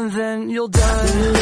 and then you'll die.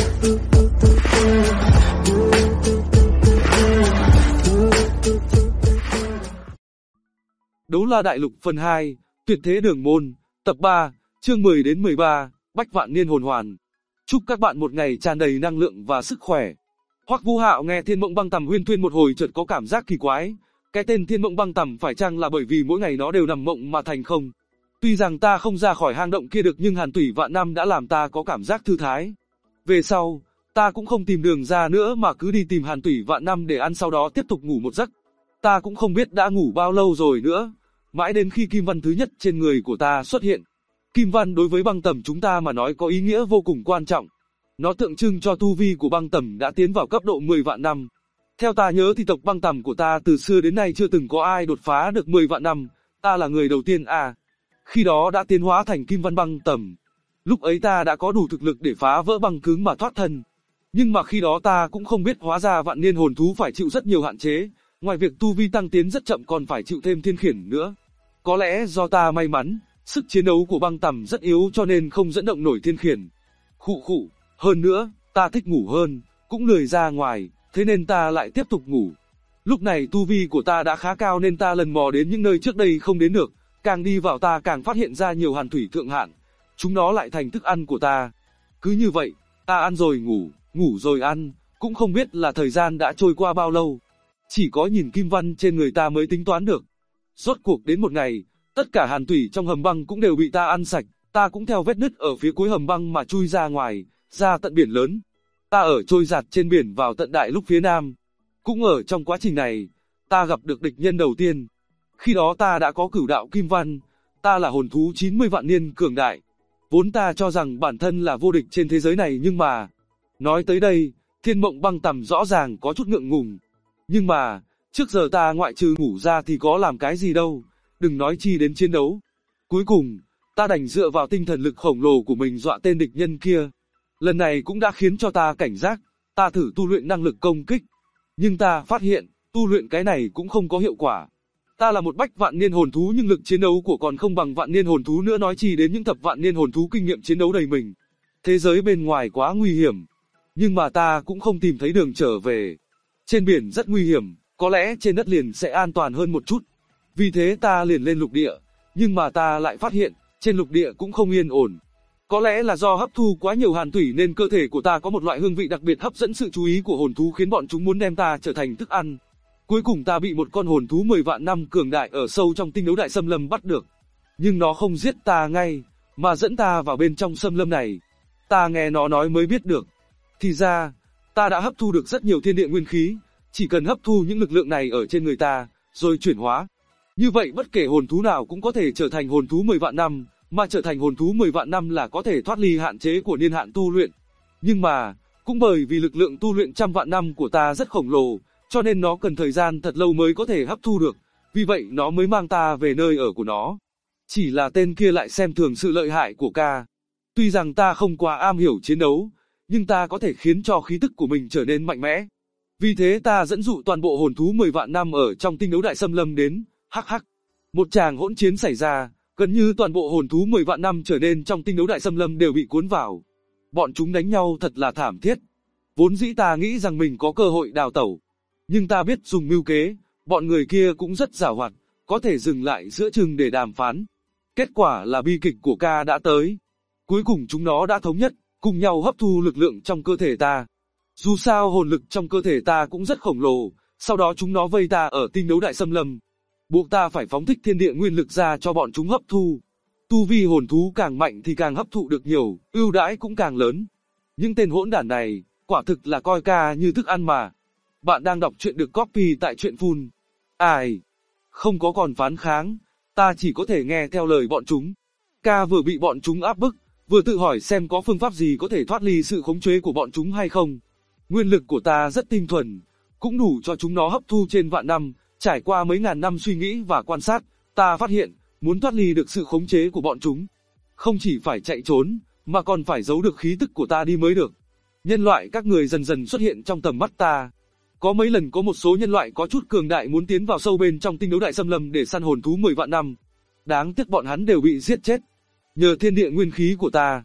Đấu La Đại Lục phần 2, Tuyệt Thế Đường Môn, tập 3, chương 10 đến 13, Bách Vạn Niên Hồn Hoàn. Chúc các bạn một ngày tràn đầy năng lượng và sức khỏe. Hoắc Vũ Hạo nghe Thiên Mộng Băng Tầm huyên thuyên một hồi chợt có cảm giác kỳ quái. Cái tên Thiên Mộng Băng Tầm phải chăng là bởi vì mỗi ngày nó đều nằm mộng mà thành không? Tuy rằng ta không ra khỏi hang động kia được nhưng hàn tủy vạn năm đã làm ta có cảm giác thư thái. Về sau, ta cũng không tìm đường ra nữa mà cứ đi tìm hàn tủy vạn năm để ăn sau đó tiếp tục ngủ một giấc. Ta cũng không biết đã ngủ bao lâu rồi nữa. Mãi đến khi kim văn thứ nhất trên người của ta xuất hiện. Kim văn đối với băng tầm chúng ta mà nói có ý nghĩa vô cùng quan trọng. Nó tượng trưng cho tu vi của băng tầm đã tiến vào cấp độ 10 vạn năm. Theo ta nhớ thì tộc băng tầm của ta từ xưa đến nay chưa từng có ai đột phá được 10 vạn năm. Ta là người đầu tiên à. Khi đó đã tiến hóa thành kim văn băng tầm. Lúc ấy ta đã có đủ thực lực để phá vỡ băng cứng mà thoát thân. Nhưng mà khi đó ta cũng không biết hóa ra vạn niên hồn thú phải chịu rất nhiều hạn chế. Ngoài việc tu vi tăng tiến rất chậm còn phải chịu thêm thiên khiển nữa. Có lẽ do ta may mắn, sức chiến đấu của băng tầm rất yếu cho nên không dẫn động nổi thiên khiển. Khụ. Hơn nữa, ta thích ngủ hơn, cũng lười ra ngoài, thế nên ta lại tiếp tục ngủ. Lúc này tu vi của ta đã khá cao nên ta lần mò đến những nơi trước đây không đến được. Càng đi vào ta càng phát hiện ra nhiều hàn thủy thượng hạn. Chúng nó lại thành thức ăn của ta. Cứ như vậy, ta ăn rồi ngủ, ngủ rồi ăn, cũng không biết là thời gian đã trôi qua bao lâu. Chỉ có nhìn kim văn trên người ta mới tính toán được. Rốt cuộc đến một ngày, tất cả hàn thủy trong hầm băng cũng đều bị ta ăn sạch, ta cũng theo vết nứt ở phía cuối hầm băng mà chui ra ngoài, ra tận biển lớn. Ta ở trôi giạt trên biển vào tận đại lục phía nam. Cũng ở trong quá trình này, ta gặp được địch nhân đầu tiên. Khi đó ta đã có cửu đạo kim văn, ta là hồn thú 90 vạn niên cường đại. Vốn ta cho rằng bản thân là vô địch trên thế giới này nhưng mà... Nói tới đây, Thiên Mộng Băng Tầm rõ ràng có chút ngượng ngùng. Nhưng mà, trước giờ ta ngoại trừ ngủ ra thì có làm cái gì đâu, đừng nói chi đến chiến đấu. Cuối cùng, ta đành dựa vào tinh thần lực khổng lồ của mình dọa tên địch nhân kia. Lần này cũng đã khiến cho ta cảnh giác, ta thử tu luyện năng lực công kích. Nhưng ta phát hiện, tu luyện cái này cũng không có hiệu quả. Ta là một bách vạn niên hồn thú nhưng lực chiến đấu của còn không bằng vạn niên hồn thú nữa nói chi đến những thập vạn niên hồn thú kinh nghiệm chiến đấu đầy mình. Thế giới bên ngoài quá nguy hiểm. Nhưng mà ta cũng không tìm thấy đường trở về. Trên biển rất nguy hiểm, có lẽ trên đất liền sẽ an toàn hơn một chút. Vì thế ta liền lên lục địa, nhưng mà ta lại phát hiện, trên lục địa cũng không yên ổn. Có lẽ là do hấp thu quá nhiều hàn thủy nên cơ thể của ta có một loại hương vị đặc biệt hấp dẫn sự chú ý của hồn thú khiến bọn chúng muốn đem ta trở thành thức ăn. Cuối cùng ta bị một con hồn thú 10 vạn năm cường đại ở sâu trong tinh đấu đại xâm lâm bắt được. Nhưng nó không giết ta ngay, mà dẫn ta vào bên trong xâm lâm này. Ta nghe nó nói mới biết được. Thì ra, ta đã hấp thu được rất nhiều thiên địa nguyên khí, chỉ cần hấp thu những lực lượng này ở trên người ta, rồi chuyển hóa. Như vậy bất kể hồn thú nào cũng có thể trở thành hồn thú 10 vạn năm, mà trở thành hồn thú 10 vạn năm là có thể thoát ly hạn chế của niên hạn tu luyện. Nhưng mà, cũng bởi vì lực lượng tu luyện trăm vạn năm của ta rất khổng lồ, cho nên nó cần thời gian thật lâu mới có thể hấp thu được, vì vậy nó mới mang ta về nơi ở của nó. Chỉ là tên kia lại xem thường sự lợi hại của ca. Tuy rằng ta không quá am hiểu chiến đấu, nhưng ta có thể khiến cho khí tức của mình trở nên mạnh mẽ. Vì thế ta dẫn dụ toàn bộ hồn thú 10 vạn năm ở trong tinh đấu đại xâm lâm đến, hắc. Một tràng hỗn chiến xảy ra, gần như toàn bộ hồn thú 10 vạn năm trở nên trong tinh đấu đại xâm lâm đều bị cuốn vào. Bọn chúng đánh nhau thật là thảm thiết. Vốn dĩ ta nghĩ rằng mình có cơ hội đào tẩu. Nhưng ta biết dùng mưu kế, bọn người kia cũng rất giàu hoạt, có thể dừng lại giữa chừng để đàm phán. Kết quả là bi kịch của ca đã tới. Cuối cùng chúng nó đã thống nhất, cùng nhau hấp thu lực lượng trong cơ thể ta. Dù sao hồn lực trong cơ thể ta cũng rất khổng lồ, sau đó chúng nó vây ta ở tinh đấu đại xâm lâm. Buộc ta phải phóng thích thiên địa nguyên lực ra cho bọn chúng hấp thu. Tu vi hồn thú càng mạnh thì càng hấp thụ được nhiều, ưu đãi cũng càng lớn. Những tên hỗn đản này, quả thực là coi ca như thức ăn mà. Bạn đang đọc truyện được copy tại truyện Full. Ai? Không có còn phán kháng, ta chỉ có thể nghe theo lời bọn chúng. Ca vừa bị bọn chúng áp bức, vừa tự hỏi xem có phương pháp gì có thể thoát ly sự khống chế của bọn chúng hay không. Nguyên lực của ta rất tinh thuần, cũng đủ cho chúng nó hấp thu trên vạn năm, trải qua mấy ngàn năm suy nghĩ và quan sát, ta phát hiện, muốn thoát ly được sự khống chế của bọn chúng, không chỉ phải chạy trốn, mà còn phải giấu được khí tức của ta đi mới được. Nhân loại các người dần dần xuất hiện trong tầm mắt ta. Có mấy lần có một số nhân loại có chút cường đại muốn tiến vào sâu bên trong tinh đấu đại xâm lâm để săn hồn thú 10 vạn năm. Đáng tiếc bọn hắn đều bị giết chết. Nhờ thiên địa nguyên khí của ta,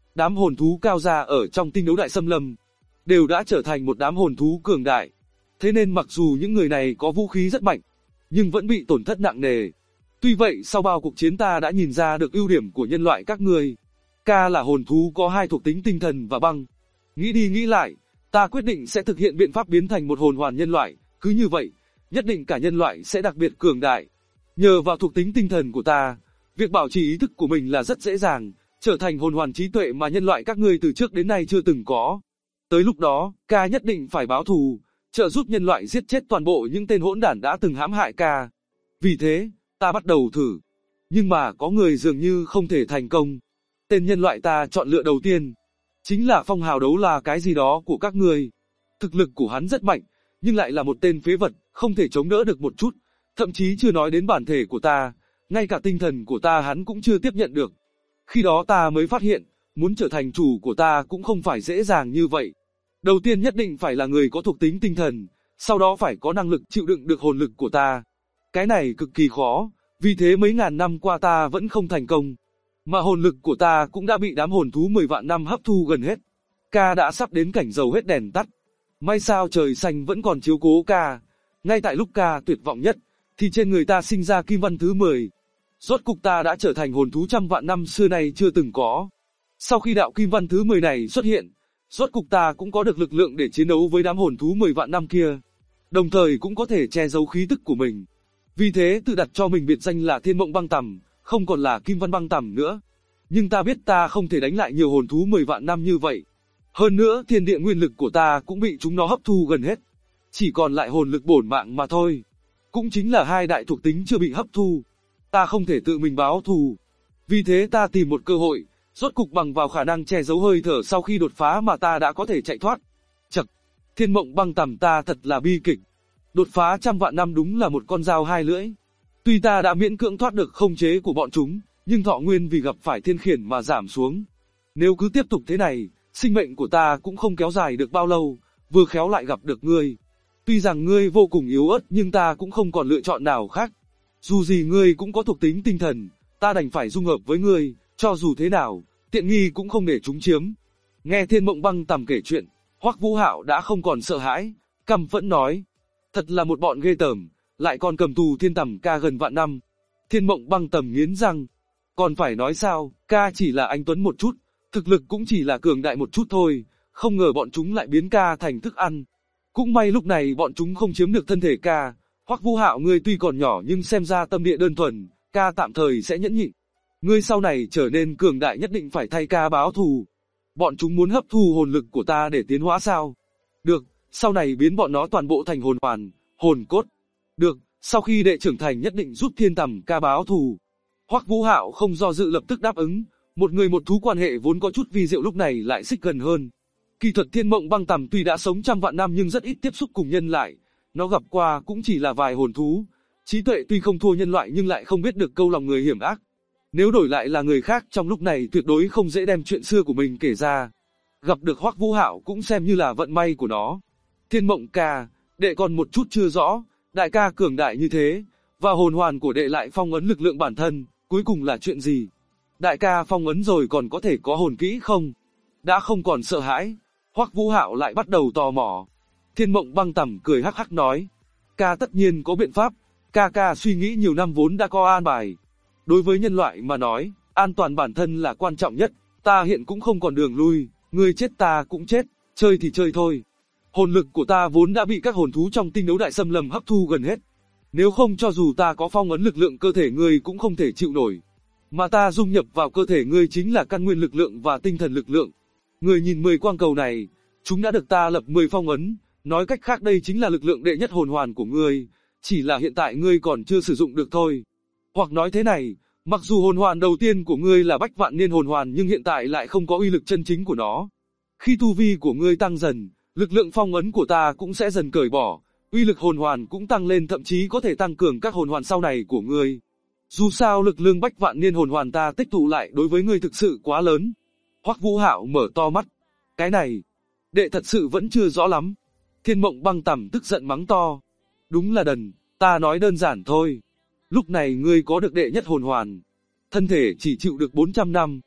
Đám hồn thú cao gia ở trong tinh đấu đại xâm lâm đều đã trở thành một đám hồn thú cường đại. Thế nên mặc dù những người này có vũ khí rất mạnh, nhưng vẫn bị tổn thất nặng nề. Tuy vậy sau bao cuộc chiến ta đã nhìn ra được ưu điểm của nhân loại các ngươi. Ca là hồn thú có hai thuộc tính tinh thần và băng. Nghĩ đi nghĩ lại, ta quyết định sẽ thực hiện biện pháp biến thành một hồn hoàn nhân loại, cứ như vậy, nhất định cả nhân loại sẽ đặc biệt cường đại. Nhờ vào thuộc tính tinh thần của ta, việc bảo trì ý thức của mình là rất dễ dàng, trở thành hồn hoàn trí tuệ mà nhân loại các ngươi từ trước đến nay chưa từng có. Tới lúc đó, ca nhất định phải báo thù, trợ giúp nhân loại giết chết toàn bộ những tên hỗn đản đã từng hãm hại ca. Vì thế, ta bắt đầu thử. Nhưng mà có người dường như không thể thành công. Tên nhân loại ta chọn lựa đầu tiên chính là Phong Hào Đấu là cái gì đó của các ngươi. Thực lực của hắn rất mạnh, nhưng lại là một tên phế vật, không thể chống đỡ được một chút, thậm chí chưa nói đến bản thể của ta, ngay cả tinh thần của ta hắn cũng chưa tiếp nhận được. Khi đó ta mới phát hiện, muốn trở thành chủ của ta cũng không phải dễ dàng như vậy. Đầu tiên nhất định phải là người có thuộc tính tinh thần, sau đó phải có năng lực chịu đựng được hồn lực của ta. Cái này cực kỳ khó, vì thế mấy ngàn năm qua ta vẫn không thành công. Mà hồn lực của ta cũng đã bị đám hồn thú 10 vạn năm hấp thu gần hết. Ca đã sắp đến cảnh dầu hết đèn tắt. May sao trời xanh vẫn còn chiếu cố ca. Ngay tại lúc ca tuyệt vọng nhất, thì trên người ta sinh ra kim văn thứ 10. Rốt cục ta đã trở thành hồn thú trăm vạn năm xưa nay chưa từng có. Sau khi đạo kim văn thứ 10 này xuất hiện, rốt cục ta cũng có được lực lượng để chiến đấu với đám hồn thú 10 vạn năm kia. Đồng thời cũng có thể che giấu khí tức của mình. Vì thế tự đặt cho mình biệt danh là Thiên Mộng Băng Tằm, không còn là Kim Văn Băng Tằm nữa. Nhưng ta biết ta không thể đánh lại nhiều hồn thú 10 vạn năm như vậy. Hơn nữa thiên địa nguyên lực của ta cũng bị chúng nó hấp thu gần hết. Chỉ còn lại hồn lực bổn mạng mà thôi. Cũng chính là hai đại thuộc tính chưa bị hấp thu. Ta không thể tự mình báo thù. Vì thế ta tìm một cơ hội, rốt cục bằng vào khả năng che giấu hơi thở sau khi đột phá mà ta đã có thể chạy thoát. Chậc, Thiên Mộng Băng Tằm ta thật là bi kịch. Đột phá trăm vạn năm đúng là một con dao hai lưỡi. Tuy ta đã miễn cưỡng thoát được khống chế của bọn chúng, nhưng thọ nguyên vì gặp phải thiên khiển mà giảm xuống. Nếu cứ tiếp tục thế này, sinh mệnh của ta cũng không kéo dài được bao lâu, vừa khéo lại gặp được ngươi. Tuy rằng ngươi vô cùng yếu ớt nhưng ta cũng không còn lựa chọn nào khác. Dù gì ngươi cũng có thuộc tính tinh thần, ta đành phải dung hợp với ngươi, cho dù thế nào, tiện nghi cũng không để chúng chiếm. Nghe Thiên Mộng Băng Tằm kể chuyện, Hoắc Vũ Hạo đã không còn sợ hãi, căm phẫn nói. Thật là một bọn ghê tởm, lại còn cầm tù Thiên Tằm ca gần vạn năm. Thiên Mộng Băng Tằm nghiến răng. Còn phải nói sao, ca chỉ là anh tuấn một chút, thực lực cũng chỉ là cường đại một chút thôi, không ngờ bọn chúng lại biến ca thành thức ăn. Cũng may lúc này bọn chúng không chiếm được thân thể ca. Hoắc Vũ Hạo ngươi tuy còn nhỏ nhưng xem ra tâm địa đơn thuần, ca tạm thời sẽ nhẫn nhịn. Ngươi sau này trở nên cường đại nhất định phải thay ca báo thù. Bọn chúng muốn hấp thu hồn lực của ta để tiến hóa sao? Được, sau này biến bọn nó toàn bộ thành hồn hoàn, hồn cốt. Được, sau khi đệ trưởng thành nhất định giúp Thiên Tằm ca báo thù. Hoắc Vũ Hạo không do dự lập tức đáp ứng, một người một thú quan hệ vốn có chút vi diệu lúc này lại xích gần hơn. Kỳ thuật Thiên Mộng Băng Tằm tuy đã sống trăm vạn năm nhưng rất ít tiếp xúc cùng nhân loại, nó gặp qua cũng chỉ là vài hồn thú. Trí tuệ tuy không thua nhân loại nhưng lại không biết được câu lòng người hiểm ác. Nếu đổi lại là người khác trong lúc này tuyệt đối không dễ đem chuyện xưa của mình kể ra. Gặp được Hoắc Vũ Hạo cũng xem như là vận may của nó. Thiên Mộng ca, đệ còn một chút chưa rõ, đại ca cường đại như thế, và hồn hoàn của đệ lại phong ấn lực lượng bản thân, cuối cùng là chuyện gì? Đại ca phong ấn rồi còn có thể có hồn kỹ không? Đã không còn sợ hãi, Hoắc Vũ Hạo lại bắt đầu tò mò. Thiên Mộng Băng Tằm cười hắc hắc nói, ca tất nhiên có biện pháp, ca suy nghĩ nhiều năm vốn đã có an bài. Đối với nhân loại mà nói, an toàn bản thân là quan trọng nhất, ta hiện cũng không còn đường lui, ngươi chết ta cũng chết, chơi thì chơi thôi. Hồn lực của ta vốn đã bị các hồn thú trong tinh đấu đại xâm lâm hấp thu gần hết. Nếu không cho dù ta có phong ấn lực lượng cơ thể ngươi cũng không thể chịu nổi. Mà ta dung nhập vào cơ thể ngươi chính là căn nguyên lực lượng và tinh thần lực lượng. Ngươi nhìn 10 quang cầu này, chúng đã được ta lập 10 phong ấn, nói cách khác đây chính là lực lượng đệ nhất hồn hoàn của ngươi, chỉ là hiện tại ngươi còn chưa sử dụng được thôi. Hoặc nói thế này, mặc dù hồn hoàn đầu tiên của ngươi là Bách Vạn Niên hồn hoàn nhưng hiện tại lại không có uy lực chân chính của nó. Khi tu vi của ngươi tăng dần, lực lượng phong ấn của ta cũng sẽ dần cởi bỏ, uy lực hồn hoàn cũng tăng lên, thậm chí có thể tăng cường các hồn hoàn sau này của ngươi. Dù sao lực lượng Bách Vạn Niên hồn hoàn ta tích tụ lại đối với ngươi thực sự quá lớn. Hoắc Vũ Hạo mở to mắt. Cái này, đệ thật sự vẫn chưa rõ lắm. Thiên Mộng Băng Tằm tức giận mắng to. Đúng là đần, ta nói đơn giản thôi. Lúc này ngươi có được đệ nhất hồn hoàn, thân thể chỉ chịu được 400 năm.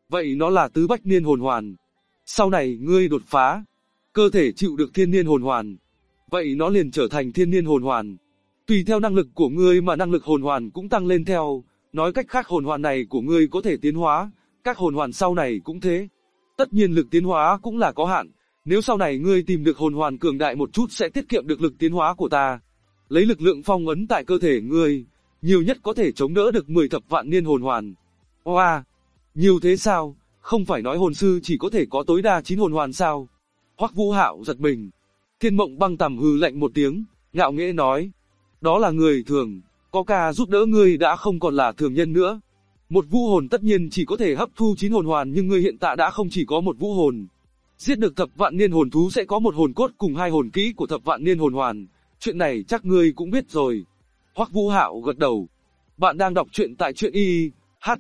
Vậy nó là tứ bách niên hồn hoàn. Sau này ngươi đột phá, cơ thể chịu được thiên niên hồn hoàn. Vậy nó liền trở thành thiên niên hồn hoàn. Tùy theo năng lực của ngươi mà năng lực hồn hoàn cũng tăng lên theo. Nói cách khác hồn hoàn này của ngươi có thể tiến hóa, các hồn hoàn sau này cũng thế. Tất nhiên lực tiến hóa cũng là có hạn. Nếu sau này ngươi tìm được hồn hoàn cường đại một chút sẽ tiết kiệm được lực tiến hóa của ta. Lấy lực lượng phong ấn tại cơ thể ngươi, nhiều nhất có thể chống đỡ được 10 thập vạn niên hồn hoàn. Oa, nhiều thế sao? Không phải nói hồn sư chỉ có thể có tối đa 9 hồn hoàn sao? Hoắc Vũ Hạo giật mình. Thiên Mộng Băng Tầm hừ lạnh một tiếng, ngạo nghễ nói: đó là người thường, có ca giúp đỡ ngươi đã không còn là thường nhân nữa. Một vũ hồn tất nhiên chỉ có thể hấp thu 9 hồn hoàn nhưng ngươi hiện tại đã không chỉ có một vũ hồn. Giết được thập vạn niên hồn thú sẽ có một hồn cốt cùng 2 hồn kỹ của thập vạn niên hồn hoàn. Chuyện này chắc ngươi cũng biết rồi. Hoắc Vũ Hạo gật đầu. Bạn đang đọc truyện tại truyện y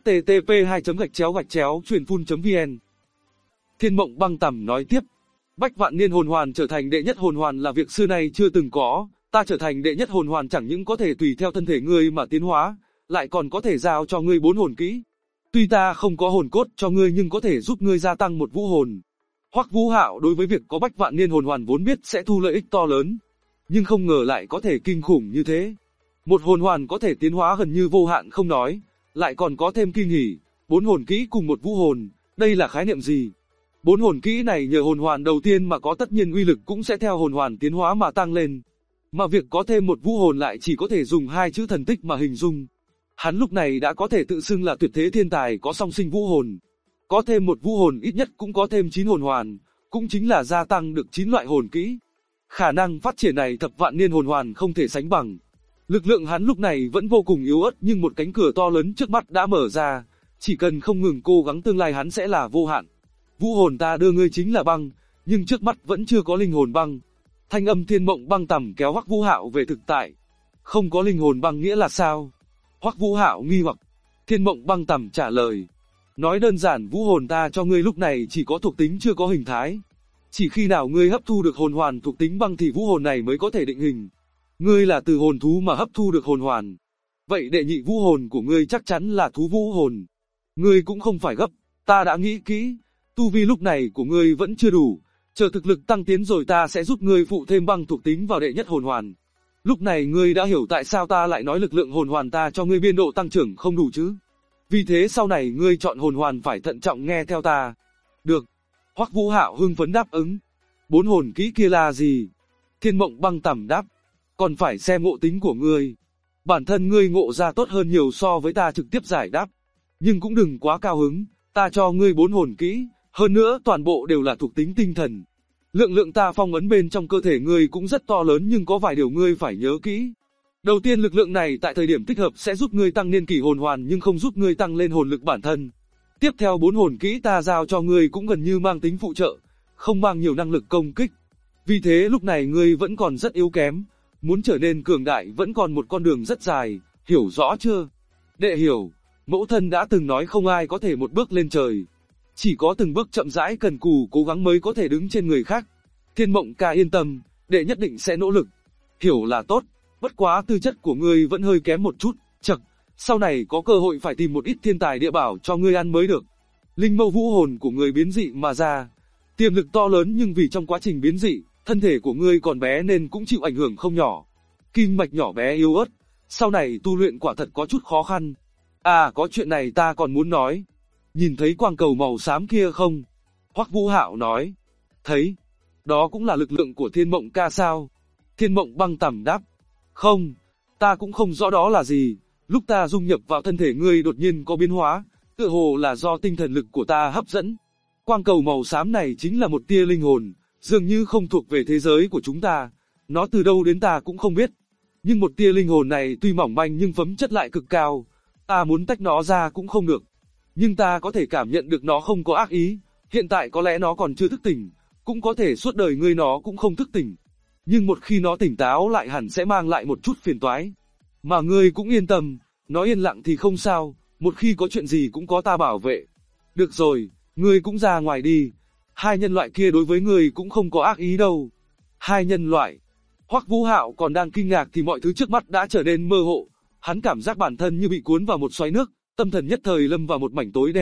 http://truyền phun.vn. Thiên Mộng Băng Tầm nói tiếp: Bách vạn niên hồn hoàn trở thành đệ nhất hồn hoàn là việc xưa nay chưa từng có. Ta trở thành đệ nhất hồn hoàn chẳng những có thể tùy theo thân thể ngươi mà tiến hóa, lại còn có thể giao cho ngươi 4 hồn kỹ. Tuy ta không có hồn cốt cho ngươi nhưng có thể giúp ngươi gia tăng một vũ hồn. Hoắc Vũ Hạo đối với việc có bách vạn niên hồn hoàn vốn biết sẽ thu lợi ích to lớn, nhưng không ngờ lại có thể kinh khủng như thế. Một hồn hoàn có thể tiến hóa gần như vô hạn không nói, lại còn có thêm kinh hỉ, 4 hồn kỹ cùng một vũ hồn, đây là khái niệm gì? 4 hồn kỹ này nhờ hồn hoàn đầu tiên mà có tất nhiên uy lực cũng sẽ theo hồn hoàn tiến hóa mà tăng lên. Mà việc có thêm một vũ hồn lại chỉ có thể dùng 2 chữ thần tích mà hình dung. Hắn lúc này đã có thể tự xưng là tuyệt thế thiên tài có song sinh vũ hồn. Có thêm một vũ hồn ít nhất cũng có thêm 9 hồn hoàn, cũng chính là gia tăng được 9 loại hồn kỹ. Khả năng phát triển này thập vạn niên hồn hoàn không thể sánh bằng. Lực lượng hắn lúc này vẫn vô cùng yếu ớt nhưng một cánh cửa to lớn trước mắt đã mở ra, chỉ cần không ngừng cố gắng tương lai hắn sẽ là vô hạn. Vũ hồn ta đưa ngươi chính là băng, nhưng trước mắt vẫn chưa có linh hồn băng. Thanh âm Thiên Mộng Băng Tầm kéo Hoắc Vũ Hạo về thực tại. Không có linh hồn băng nghĩa là sao? Hoắc Vũ Hạo nghi hoặc. Thiên Mộng Băng Tầm trả lời: nói đơn giản vũ hồn ta cho ngươi lúc này chỉ có thuộc tính chưa có hình thái. Chỉ khi nào ngươi hấp thu được hồn hoàn thuộc tính băng thì vũ hồn này mới có thể định hình. Ngươi là từ hồn thú mà hấp thu được hồn hoàn. Vậy đệ nhị vũ hồn của ngươi chắc chắn là thú vũ hồn. Ngươi cũng không phải gấp, ta đã nghĩ kỹ, tu vi lúc này của ngươi vẫn chưa đủ, chờ thực lực tăng tiến rồi ta sẽ giúp ngươi phụ thêm băng thuộc tính vào đệ nhất hồn hoàn. Lúc này ngươi đã hiểu tại sao ta lại nói lực lượng hồn hoàn ta cho ngươi biên độ tăng trưởng không đủ chứ? Vì thế sau này ngươi chọn hồn hoàn phải thận trọng nghe theo ta. Được. Hoắc Vũ Hạo hưng phấn đáp ứng. 4 hồn kỹ kia là gì? Thiên Mộng Băng Tầm đáp: còn phải xem ngộ tính của ngươi. Bản thân ngươi ngộ ra tốt hơn nhiều so với ta trực tiếp giải đáp. Nhưng cũng đừng quá cao hứng, ta cho ngươi 4 hồn kỹ, hơn nữa toàn bộ đều là thuộc tính tinh thần. Lượng ta phong ấn bên trong cơ thể ngươi cũng rất to lớn nhưng có vài điều ngươi phải nhớ kỹ. Đầu tiên lực lượng này tại thời điểm thích hợp sẽ giúp ngươi tăng niên kỷ hồn hoàn nhưng không giúp ngươi tăng lên hồn lực bản thân. Tiếp theo 4 hồn kỹ ta giao cho ngươi cũng gần như mang tính phụ trợ, không mang nhiều năng lực công kích. Vì thế lúc này ngươi vẫn còn rất yếu kém, muốn trở nên cường đại vẫn còn một con đường rất dài, hiểu rõ chưa? Đệ hiểu, mẫu thân đã từng nói không ai có thể một bước lên trời. Chỉ có từng bước chậm rãi cần cù cố gắng mới có thể đứng trên người khác. Thiên Mộng ca yên tâm, đệ nhất định sẽ nỗ lực. Hiểu là tốt, bất quá tư chất của ngươi vẫn hơi kém một chút, chậc, sau này có cơ hội phải tìm một ít thiên tài địa bảo cho ngươi ăn mới được. Linh mâu vũ hồn của ngươi biến dị mà ra, tiềm lực to lớn nhưng vì trong quá trình biến dị, thân thể của ngươi còn bé nên cũng chịu ảnh hưởng không nhỏ. Kinh mạch nhỏ bé yếu ớt, sau này tu luyện quả thật có chút khó khăn. À có chuyện này ta còn muốn nói. Nhìn thấy quang cầu màu xám kia không? Hoắc Vũ Hạo nói. Thấy. Đó cũng là lực lượng của Thiên Mộng ca sao? Thiên Mộng Băng Tầm đáp. Không, ta cũng không rõ đó là gì. Lúc ta dung nhập vào thân thể ngươi đột nhiên có biến hóa, tựa hồ là do tinh thần lực của ta hấp dẫn. Quang cầu màu xám này chính là một tia linh hồn, dường như không thuộc về thế giới của chúng ta. Nó từ đâu đến ta cũng không biết. Nhưng một tia linh hồn này tuy mỏng manh nhưng phẩm chất lại cực cao. Ta muốn tách nó ra cũng không được. Nhưng ta có thể cảm nhận được nó không có ác ý. Hiện tại có lẽ nó còn chưa thức tỉnh, cũng có thể suốt đời ngươi nó cũng không thức tỉnh. Nhưng một khi nó tỉnh táo lại hẳn sẽ mang lại một chút phiền toái. Mà ngươi cũng yên tâm, nó yên lặng thì không sao, một khi có chuyện gì cũng có ta bảo vệ. Được rồi, ngươi cũng ra ngoài đi. 2 nhân loại kia đối với ngươi cũng không có ác ý đâu. 2 nhân loại. Hoắc Vũ Hạo còn đang kinh ngạc thì mọi thứ trước mắt đã trở nên mơ hồ. Hắn cảm giác bản thân như bị cuốn vào một xoáy nước, tâm thần nhất thời lâm vào một mảnh tối đen,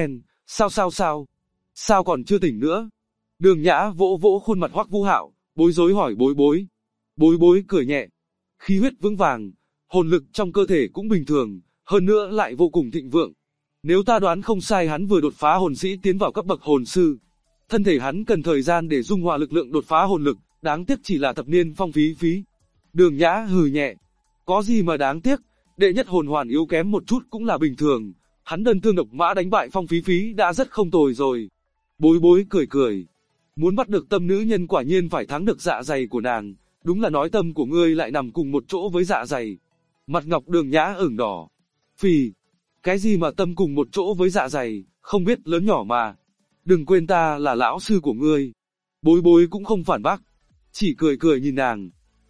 Sao? Sao còn chưa tỉnh nữa? Đường Nhã vỗ vỗ khuôn mặt Hoắc Vũ Hạo, bối rối hỏi Bối Bối. Bối Bối cười nhẹ. Khí huyết vững vàng, hồn lực trong cơ thể cũng bình thường, hơn nữa lại vô cùng thịnh vượng. Nếu ta đoán không sai hắn vừa đột phá hồn sĩ tiến vào cấp bậc hồn sư. Thân thể hắn cần thời gian để dung hòa lực lượng đột phá hồn lực, đáng tiếc chỉ là thập niên phong phí. Đường Nhã hừ nhẹ. Có gì mà đáng tiếc, đệ nhất hồn hoàn yếu kém một chút cũng là bình thường. Hắn đơn thương độc mã đánh bại Phong Phí đã rất không tồi rồi. Bối Bối cười. Muốn bắt được tâm nữ nhân quả nhiên phải thắng được dạ dày của nàng. Đúng là nói tâm của ngươi lại nằm cùng một chỗ với dạ dày. Mặt ngọc Đường Nhã ửng đỏ. Phì. Cái gì mà tâm cùng một chỗ với dạ dày, không biết lớn nhỏ mà. Đừng quên ta là lão sư của ngươi. Bối Bối cũng không phản bác. Chỉ cười nhìn nàng.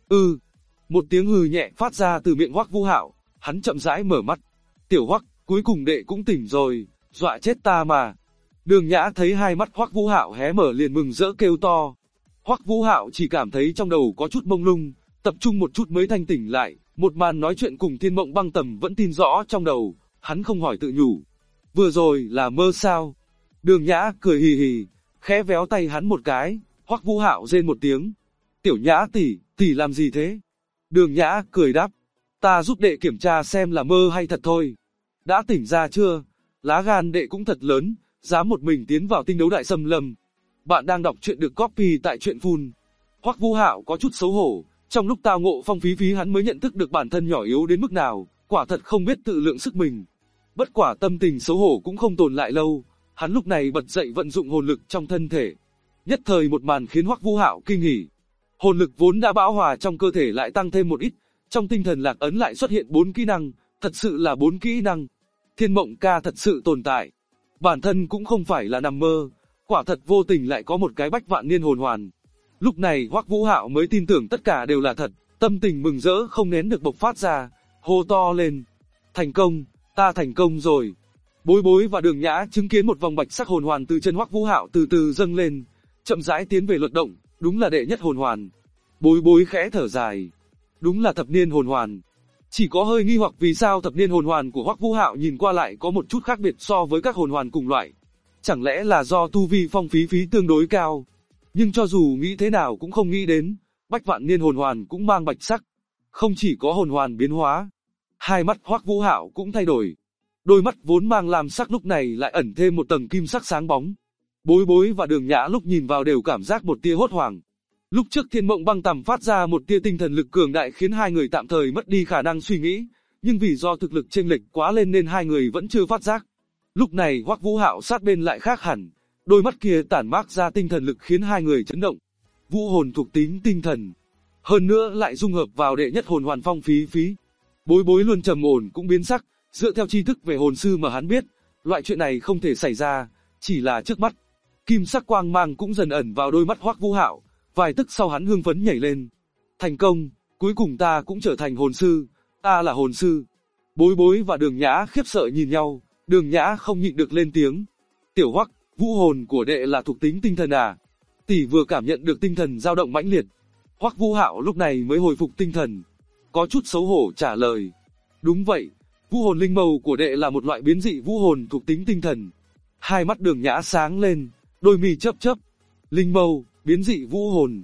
Một tiếng hừ nhẹ phát ra từ miệng Hoắc Vũ Hạo. Hắn chậm rãi mở mắt. Tiểu Hoắc, cuối cùng đệ cũng tỉnh rồi, dọa chết ta mà. Đường Nhã thấy hai mắt Hoắc Vũ Hạo hé mở liền mừng rỡ kêu to. Hoắc Vũ Hạo chỉ cảm thấy trong đầu có chút mông lung, tập trung một chút mới thanh tỉnh lại, một màn nói chuyện cùng Thiên Mộng Băng Tầm vẫn tin rõ trong đầu, hắn không hỏi tự nhủ. Vừa rồi là mơ sao? Đường Nhã cười hì hì, khẽ véo tay hắn một cái, Hoắc Vũ Hạo rên một tiếng. Tiểu Nhã tỷ làm gì thế? Đường Nhã cười đáp, ta giúp đệ kiểm tra xem là mơ hay thật thôi. Đã tỉnh ra chưa? Lá gan đệ cũng thật lớn, dám một mình tiến vào tinh đấu đại xâm lâm. Bạn đang đọc truyện được copy tại truyện Phun. Hoắc Vũ Hạo có chút xấu hổ, trong lúc tao ngộ Phong Phí hắn mới nhận thức được bản thân nhỏ yếu đến mức nào, quả thật không biết tự lượng sức mình. Bất quả tâm tình xấu hổ cũng không tồn lại lâu, hắn lúc này bật dậy vận dụng hồn lực trong thân thể. Nhất thời một màn khiến Hoắc Vũ Hạo kinh hỉ. Hồn lực vốn đã bão hòa trong cơ thể lại tăng thêm một ít, trong tinh thần lạc ấn lại xuất hiện 4 kỹ năng, thật sự là 4 kỹ năng. Thiên Mộng ca thật sự tồn tại. Bản thân cũng không phải là nằm mơ, quả thật vô tình lại có một cái bách vạn niên hồn hoàn. Lúc này Hoắc Vũ Hạo mới tin tưởng tất cả đều là thật, tâm tình mừng rỡ không nén được bộc phát ra, hô to lên. Thành công, ta thành công rồi. Bối Bối và Đường Nhã chứng kiến một vòng bạch sắc hồn hoàn từ chân Hoắc Vũ Hạo từ từ dâng lên, chậm rãi tiến về luật động, đúng là đệ nhất hồn hoàn. Bối Bối khẽ thở dài. Đúng là thập niên hồn hoàn. Chỉ có hơi nghi hoặc vì sao thập niên hồn hoàn của Hoắc Vũ Hạo nhìn qua lại có một chút khác biệt so với các hồn hoàn cùng loại. Chẳng lẽ là do tu vi Phong Phí tương đối cao? Nhưng cho dù nghĩ thế nào cũng không nghĩ đến, bách vạn niên hồn hoàn cũng mang bạch sắc. Không chỉ có hồn hoàn biến hóa, hai mắt Hoắc Vũ Hạo cũng thay đổi. Đôi mắt vốn mang lam sắc lúc này lại ẩn thêm một tầng kim sắc sáng bóng. Bối Bối và Đường Nhã lúc nhìn vào đều cảm giác một tia hốt hoảng. Lúc trước Thiên Mộng Băng Tầm phát ra một tia tinh thần lực cường đại khiến hai người tạm thời mất đi khả năng suy nghĩ, nhưng vì do thực lực chênh lệch quá lên nên hai người vẫn chưa phát giác. Lúc này Hoắc Vũ Hạo sát bên lại khác hẳn, đôi mắt kia tản mát ra tinh thần lực khiến hai người chấn động. Vũ hồn thuộc tính tinh thần, hơn nữa lại dung hợp vào đệ nhất hồn hoàn Phong Phí. Bối Bối luôn trầm ổn cũng biến sắc, dựa theo tri thức về hồn sư mà hắn biết, loại chuyện này không thể xảy ra, chỉ là trước mắt. Kim sắc quang mang cũng dần ẩn vào đôi mắt Hoắc Vũ Hạo. Vài tức sau hắn hưng phấn nhảy lên. Thành công, cuối cùng ta cũng trở thành hồn sư, ta là hồn sư. Bối Bối và Đường Nhã khiếp sợ nhìn nhau, Đường Nhã không nhịn được lên tiếng. Tiểu Hoắc, vũ hồn của đệ là thuộc tính tinh thần à? Tỷ vừa cảm nhận được tinh thần dao động mãnh liệt. Hoắc Vũ Hạo lúc này mới hồi phục tinh thần. Có chút xấu hổ trả lời. Đúng vậy, vũ hồn linh mâu của đệ là một loại biến dị vũ hồn thuộc tính tinh thần. Hai mắt Đường Nhã sáng lên, đôi mi chớp chớp. Linh mâu, biến dị vũ hồn.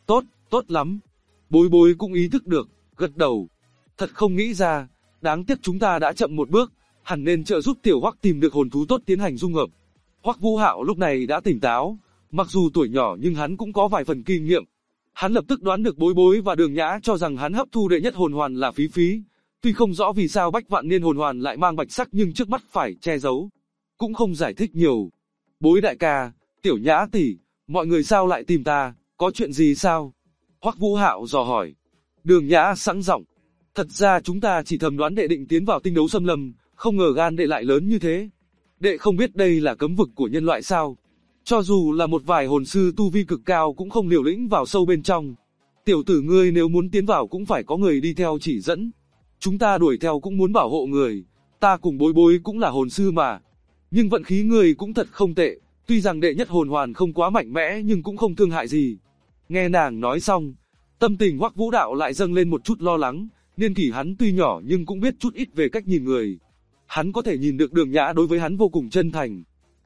Tốt lắm. Bối Bối cũng ý thức được, gật đầu. Thật không nghĩ ra, đáng tiếc chúng ta đã chậm một bước, hẳn nên trợ giúp Tiểu Hoắc tìm được hồn thú tốt tiến hành dung hợp. Hoắc Vũ Hạo lúc này đã tỉnh táo, mặc dù tuổi nhỏ nhưng hắn cũng có vài phần kinh nghiệm. Hắn lập tức đoán được Bối Bối và Đường Nhã cho rằng hắn hấp thu đệ nhất hồn hoàn là Phí. Tuy không rõ vì sao bách vạn niên hồn hoàn lại mang bạch sắc nhưng trước mắt phải che giấu. Cũng không giải thích nhiều. Bối đại ca, Tiểu Nhã tỷ, mọi người sao lại tìm ta, có chuyện gì sao? Hoắc Vũ Hạo dò hỏi. Đường Nhã sẵn giọng. Thật ra chúng ta chỉ thầm đoán đệ định tiến vào tinh đấu xâm lâm, không ngờ gan đệ lại lớn như thế. Đệ không biết đây là cấm vực của nhân loại sao? Cho dù là một vài hồn sư tu vi cực cao cũng không liều lĩnh vào sâu bên trong. Tiểu tử ngươi nếu muốn tiến vào cũng phải có người đi theo chỉ dẫn. Chúng ta đuổi theo cũng muốn bảo hộ người, ta cùng Bối Bối cũng là hồn sư mà. Nhưng vận khí ngươi cũng thật không tệ, tuy rằng đệ nhất hồn hoàn không quá mạnh mẽ nhưng cũng không thương hại gì. Nghe nàng nói xong, tâm tình Hoắc Vũ Đạo lại dâng lên một chút lo lắng, niên kỷ hắn tuy nhỏ nhưng cũng biết chút ít về cách nhìn người. Hắn có thể nhìn được Đường Nhã đối với hắn vô cùng chân thành.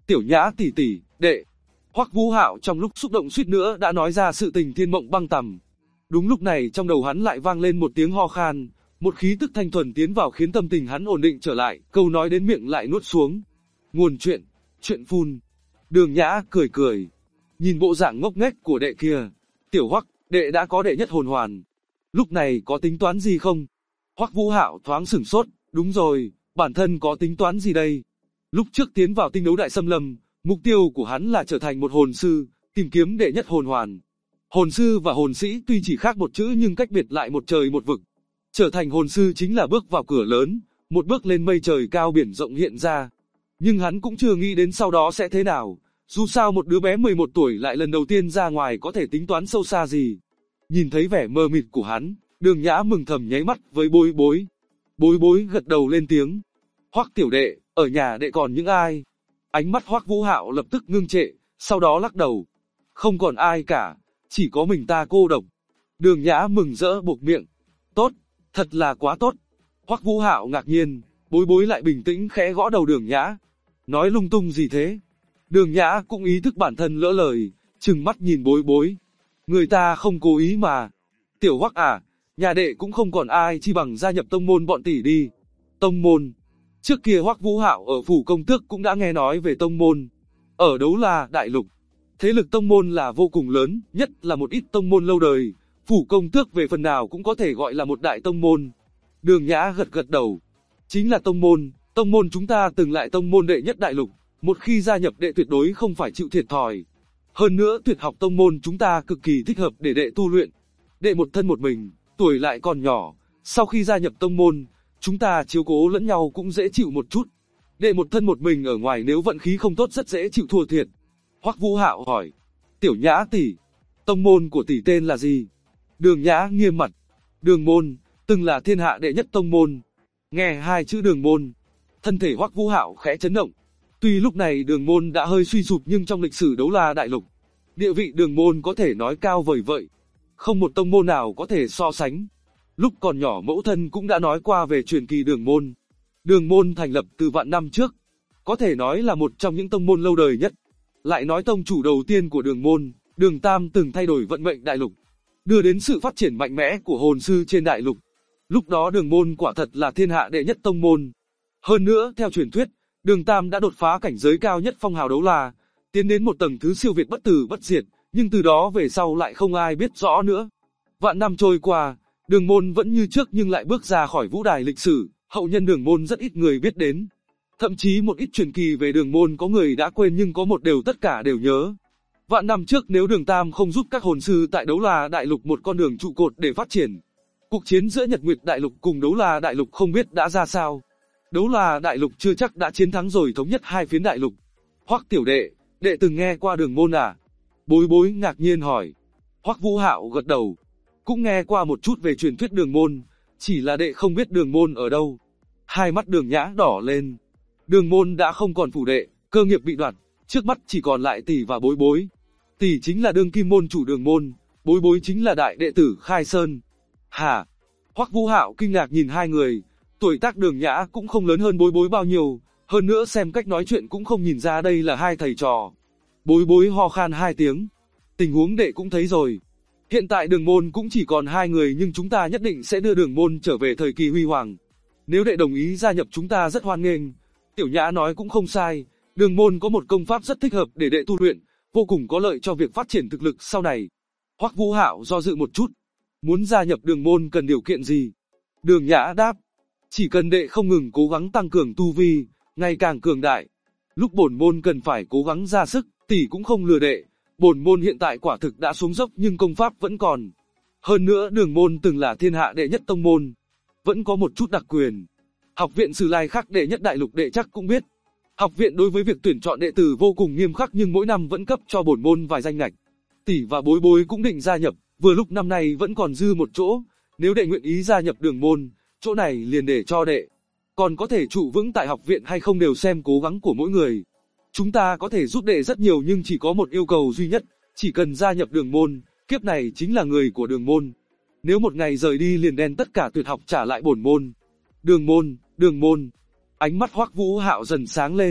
Tiểu Nhã tỷ tỷ, đệ. Hoắc Vũ Hạo trong lúc xúc động suýt nữa đã nói ra sự tình thiên mộng băng tằm. Đúng lúc này trong đầu hắn lại vang lên một tiếng ho khan, một khí tức thanh thuần tiến vào khiến tâm tình hắn ổn định trở lại, câu nói đến miệng lại nuốt xuống. Nguồn chuyện phun. Đường Nhã cười cười, nhìn bộ dạng ngốc nghếch của đệ kia. Tiểu Hoắc, đệ đã có đệ nhất hồn hoàn. Lúc này có tính toán gì không? Hoắc Vũ Hạo thoáng sửng sốt, đúng rồi, bản thân có tính toán gì đây? Lúc trước tiến vào tinh đấu đại xâm lâm, mục tiêu của hắn là trở thành một hồn sư, tìm kiếm đệ nhất hồn hoàn. Hồn sư và hồn sĩ tuy chỉ khác một chữ nhưng cách biệt lại một trời một vực. Trở thành hồn sư chính là bước vào cửa lớn, một bước lên mây trời cao biển rộng hiện ra. Nhưng hắn cũng chưa nghĩ đến sau đó sẽ thế nào, dù sao một đứa bé 11 tuổi lại lần đầu tiên ra ngoài có thể tính toán sâu xa gì. Nhìn thấy vẻ mờ mịt của hắn, Đường Nhã mừng thầm nháy mắt với Bối Bối. Bối Bối gật đầu lên tiếng. Hoắc tiểu đệ, ở nhà đệ còn những ai? Ánh mắt Hoắc Vũ Hạo lập tức ngưng trệ, sau đó lắc đầu. Không còn ai cả, chỉ có mình ta cô độc. Đường Nhã mừng rỡ buộc miệng. Tốt, thật là quá tốt. Hoắc Vũ Hạo ngạc nhiên, Bối Bối lại bình tĩnh khẽ gõ đầu Đường Nhã. Nói lung tung gì thế? Đường Nhã cũng ý thức bản thân lỡ lời, trừng mắt nhìn Bối Bối. Người ta không cố ý mà. Tiểu Hoắc à, nhà đệ cũng không còn ai chi bằng gia nhập tông môn bọn tỷ đi. Tông môn. Trước kia Hoắc Vũ Hạo ở phủ công tước cũng đã nghe nói về tông môn. Ở Đấu La Đại Lục, thế lực tông môn là vô cùng lớn, nhất là một ít tông môn lâu đời. Phủ công tước về phần nào cũng có thể gọi là một đại tông môn. Đường Nhã gật gật đầu. Chính là tông môn chúng ta từng lại tông môn đệ nhất đại lục. Một khi gia nhập đệ tuyệt đối không phải chịu thiệt thòi. Hơn nữa tuyệt học tông môn chúng ta cực kỳ thích hợp để đệ tu luyện. Đệ một thân một mình, tuổi lại còn nhỏ, sau khi gia nhập tông môn, chúng ta chiếu cố lẫn nhau cũng dễ chịu một chút. Đệ một thân một mình ở ngoài nếu vận khí không tốt rất dễ chịu thua thiệt. Hoắc Vũ Hạo hỏi, Tiểu Nhã tỷ, tông môn của tỷ tên là gì? Đường Nhã nghiêm mặt, Đường môn, từng là thiên hạ đệ nhất tông môn. Nghe hai chữ Đường môn, thân thể Hoắc Vũ Hạo khẽ chấn động. Tuy lúc này Đường môn đã hơi suy sụp nhưng trong lịch sử Đấu La Đại Lục, địa vị Đường môn có thể nói cao vời vợi. Không một tông môn nào có thể so sánh. Lúc còn nhỏ mẫu thân cũng đã nói qua về truyền kỳ Đường môn. Đường môn thành lập từ vạn năm trước, có thể nói là một trong những tông môn lâu đời nhất. Lại nói tông chủ đầu tiên của Đường môn, Đường Tam từng thay đổi vận mệnh đại lục, đưa đến sự phát triển mạnh mẽ của hồn sư trên đại lục. Lúc đó Đường môn quả thật là thiên hạ đệ nhất tông môn. Hơn nữa, theo truyền thuyết, Đường Tam đã đột phá cảnh giới cao nhất phong hào đấu la, tiến đến một tầng thứ siêu việt bất tử bất diệt, nhưng từ đó về sau lại không ai biết rõ nữa. Vạn năm trôi qua, Đường môn vẫn như trước nhưng lại bước ra khỏi vũ đài lịch sử, hậu nhân Đường môn rất ít người biết đến. Thậm chí một ít truyền kỳ về Đường môn có người đã quên nhưng có một điều tất cả đều nhớ. Vạn năm trước nếu Đường Tam không giúp các hồn sư tại Đấu La Đại Lục một con đường trụ cột để phát triển, cuộc chiến giữa Nhật Nguyệt Đại Lục cùng Đấu La Đại Lục không biết đã ra sao. Đấu La Đại Lục chưa chắc đã chiến thắng rồi thống nhất hai phiến đại lục. Hoắc tiểu đệ, đệ từng nghe qua Đường môn à? Bối Bối ngạc nhiên hỏi. Hoắc Vũ Hạo gật đầu. Cũng nghe qua một chút về truyền thuyết Đường môn, chỉ là đệ không biết Đường môn ở đâu. Hai mắt Đường Nhã đỏ lên. Đường môn đã không còn phủ đệ, cơ nghiệp bị đoạt, trước mắt chỉ còn lại tỷ và Bối Bối. Tỷ chính là đương kim môn chủ Đường môn, Bối Bối chính là đại đệ tử Khai Sơn. Hả? Hoắc Vũ Hạo kinh ngạc nhìn hai người, tuổi tác Đường Nhã cũng không lớn hơn Bối Bối bao nhiêu, hơn nữa xem cách nói chuyện cũng không nhìn ra đây là hai thầy trò. Bối Bối ho khan hai tiếng. Tình huống đệ cũng thấy rồi. Hiện tại Đường môn cũng chỉ còn hai người nhưng chúng ta nhất định sẽ đưa Đường môn trở về thời kỳ huy hoàng. Nếu đệ đồng ý gia nhập chúng ta rất hoan nghênh. Tiểu Nhã nói cũng không sai, Đường môn có một công pháp rất thích hợp để đệ tu luyện, vô cùng có lợi cho việc phát triển thực lực sau này. Hoắc Vũ Hạo do dự một chút. Muốn gia nhập Đường môn cần điều kiện gì? Đường Nhã đáp. Chỉ cần đệ không ngừng cố gắng tăng cường tu vi, ngày càng cường đại. Lúc bổn môn cần phải cố gắng ra sức, tỷ cũng không lừa đệ. Bổn môn hiện tại quả thực đã xuống dốc nhưng công pháp vẫn còn. Hơn nữa Đường môn từng là thiên hạ đệ nhất tông môn, vẫn có một chút đặc quyền. Học viện Sử Lai Khắc đệ nhất đại lục đệ chắc cũng biết. Học viện đối với việc tuyển chọn đệ tử vô cùng nghiêm khắc nhưng mỗi năm vẫn cấp cho bổn môn vài danh ngạch. Tỷ và Bối Bối cũng định gia nhập, vừa lúc năm nay vẫn còn dư một chỗ, nếu đệ nguyện ý gia nhập Đường môn, chỗ này liền để cho đệ. Còn có thể trụ vững tại học viện hay không đều xem cố gắng của mỗi người. Chúng ta có thể giúp đệ rất nhiều nhưng chỉ có một yêu cầu duy nhất, chỉ cần gia nhập Đường môn, kiếp này chính là người của Đường môn. Nếu một ngày rời đi liền đem tất cả tuyệt học trả lại bổn môn. Đường môn. Ánh mắt Hoắc Vũ Hạo dần sáng lên,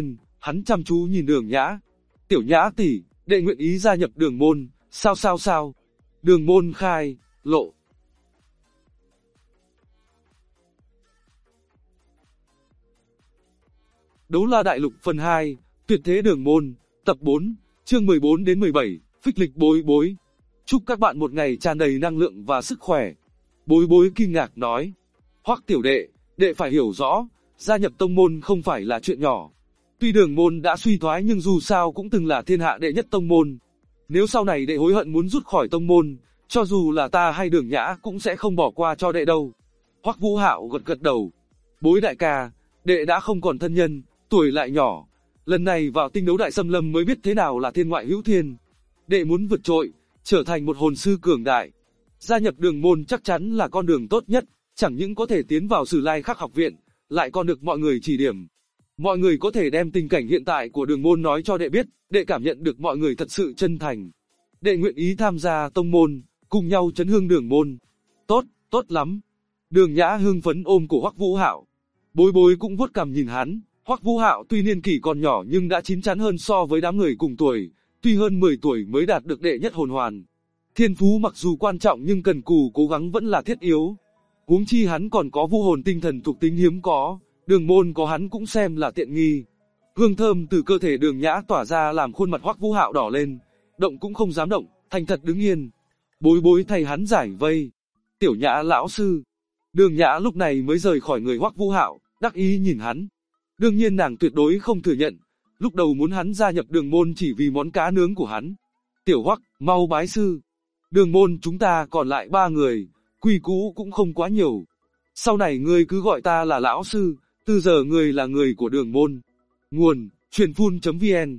Hắn chăm chú nhìn Đường Nhã. Tiểu Nhã tỷ, đệ nguyện ý gia nhập Đường môn, sao? Đường môn khai, lộ. Đấu La Đại Lục phần 2, Tuyệt Thế Đường môn, tập 4, chương 14 đến 17, phích lịch bối bối. Chúc các bạn một ngày tràn đầy năng lượng và sức khỏe. Bối bối kinh ngạc nói. Hoắc tiểu đệ, đệ phải hiểu rõ, gia nhập tông môn không phải là chuyện nhỏ. Tuy Đường môn đã suy thoái nhưng dù sao cũng từng là thiên hạ đệ nhất tông môn. Nếu sau này đệ hối hận muốn rút khỏi tông môn, cho dù là ta hay Đường Nhã cũng sẽ không bỏ qua cho đệ đâu. Hoắc Vũ Hạo gật đầu. Bối đại ca, đệ đã không còn thân nhân, tuổi lại nhỏ. Lần này vào tinh đấu đại xâm lâm mới biết thế nào là thiên ngoại hữu thiên. Đệ muốn vượt trội, trở thành một hồn sư cường đại. Gia nhập Đường môn chắc chắn là con đường tốt nhất, chẳng những có thể tiến vào Sử Lai Khắc học viện, lại còn được mọi người chỉ điểm. Mọi người có thể đem tình cảnh hiện tại của Đường môn nói cho đệ biết, đệ cảm nhận được mọi người thật sự chân thành. Đệ nguyện ý tham gia tông môn, cùng nhau chấn hương Đường môn. Tốt lắm. Đường Nhã hưng phấn ôm cổ Hoắc Vũ Hạo. Bối bối cũng vuốt cằm nhìn hắn. Hoắc Vũ Hạo tuy niên kỷ còn nhỏ nhưng đã chín chắn hơn so với đám người cùng tuổi, tuy hơn 10 tuổi mới đạt được đệ nhất hồn hoàn. Thiên phú mặc dù quan trọng nhưng cần cù cố gắng vẫn là thiết yếu. Huống chi hắn còn có vu hồn tinh thần thuộc tính hiếm có, Đường môn có hắn cũng xem là tiện nghi. Hương thơm từ cơ thể Đường Nhã tỏa ra làm khuôn mặt Hoắc Vũ Hạo đỏ lên, động cũng không dám động, thành thật đứng yên. Bối bối thay hắn giải vây. Tiểu Nhã lão sư. Đường Nhã lúc này mới rời khỏi người Hoắc Vũ Hạo, đắc ý nhìn hắn. Đương nhiên nàng tuyệt đối không thừa nhận, lúc đầu muốn hắn gia nhập Đường môn chỉ vì món cá nướng của hắn. Tiểu Hoắc, mau bái sư. Đường môn chúng ta còn lại 3 người, quy cũ cũng không quá nhiều. Sau này ngươi cứ gọi ta là lão sư, từ giờ ngươi là người của Đường môn. Nguồn, truyền phun.vn.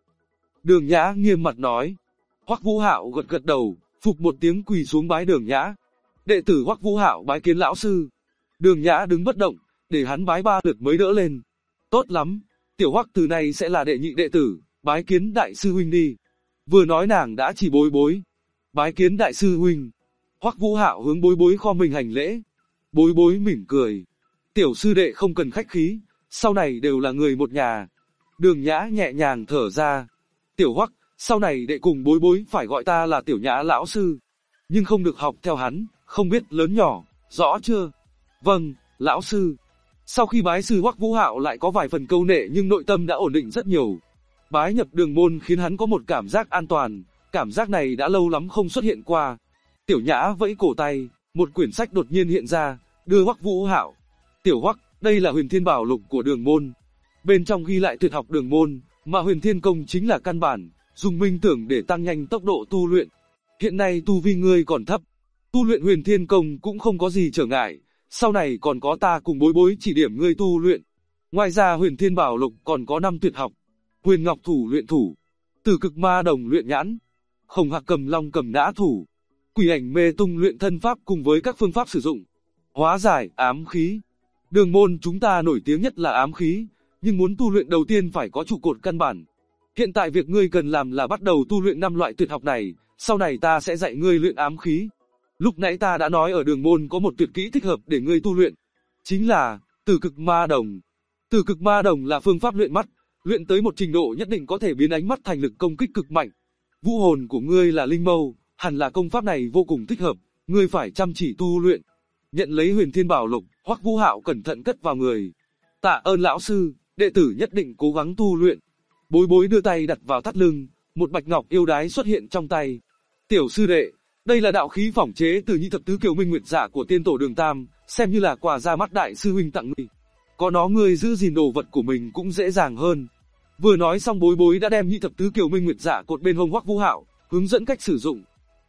Đường Nhã nghiêm mặt nói. Hoắc Vũ Hạo gật đầu, phục một tiếng quỳ xuống bái Đường Nhã. Đệ tử Hoắc Vũ Hạo bái kiến lão sư. Đường Nhã đứng bất động, để hắn bái 3 lượt mới đỡ lên. Tốt lắm, Tiểu Hoắc từ nay sẽ là đệ nhị đệ tử, bái kiến đại sư huynh đi. Vừa nói nàng đã chỉ bối bối. Bái kiến đại sư huynh. Hoắc Vũ Hạo hướng bối bối kho mình hành lễ. Bối bối mỉm cười. Tiểu sư đệ không cần khách khí, sau này đều là người một nhà. Đường Nhã nhẹ nhàng thở ra. Tiểu Hoắc, sau này đệ cùng bối bối phải gọi ta là Tiểu Nhã lão sư. Nhưng không được học theo hắn, không biết lớn nhỏ, rõ chưa? Vâng, lão sư. Sau khi bái sư Hoắc Vũ Hạo lại có vài phần câu nệ nhưng nội tâm đã ổn định rất nhiều. Bái nhập Đường môn khiến hắn có một cảm giác an toàn, cảm giác này đã lâu lắm không xuất hiện qua. Tiểu Nhã vẫy cổ tay, một quyển sách đột nhiên hiện ra, đưa Hoắc Vũ Hạo. Tiểu Hoắc, đây là Huyền Thiên Bảo Lục của Đường môn. Bên trong ghi lại tuyệt học Đường môn, mà Huyền Thiên Công chính là căn bản, dùng minh tưởng để tăng nhanh tốc độ tu luyện. Hiện nay tu vi ngươi còn thấp, tu luyện Huyền Thiên Công cũng không có gì trở ngại, sau này còn có ta cùng bối bối chỉ điểm ngươi tu luyện. Ngoài ra Huyền Thiên Bảo Lục còn có 5 tuyệt học: Huyền Ngọc Thủ luyện thủ, Tử Cực Ma Đồng luyện nhãn, Hồng Hạc Cầm Long cầm nã thủ, Quỷ Ảnh Mê Tung luyện thân pháp cùng với các phương pháp sử dụng. Hóa giải ám khí. Đường môn chúng ta nổi tiếng nhất là ám khí, nhưng muốn tu luyện đầu tiên phải có trụ cột căn bản. Hiện tại việc ngươi cần làm là bắt đầu tu luyện 5 loại tuyệt học này, sau này ta sẽ dạy ngươi luyện ám khí. Lúc nãy ta đã nói ở Đường môn có một tuyệt kỹ thích hợp để ngươi tu luyện, chính là Tử Cực Ma Đồng. Tử Cực Ma Đồng là phương pháp luyện mắt, luyện tới một trình độ nhất định có thể biến ánh mắt thành lực công kích cực mạnh. Vũ hồn của ngươi là linh mâu, hẳn là công pháp này vô cùng thích hợp, ngươi phải chăm chỉ tu luyện. Nhận lấy Huyền Thiên Bảo Lục, Hoắc Vũ Hạo cẩn thận cất vào người. Tạ ơn lão sư, đệ tử nhất định cố gắng tu luyện. Bối bối đưa tay đặt vào thắt lưng, một bạch ngọc yêu đái xuất hiện trong tay. Tiểu sư đệ, đây là đạo khí phỏng chế từ Nhị Thập Tứ Kiều Minh Nguyệt Dạ của tiên tổ Đường Tam, xem như là quà ra mắt đại sư huynh tặng ngươi. Có nó ngươi giữ gìn đồ vật của mình cũng dễ dàng hơn. Vừa nói xong bối bối đã đem Nhị Thập Tứ Kiều Minh Nguyệt Dạ cột bên hông Hoắc Vũ Hạo, hướng dẫn cách sử dụng.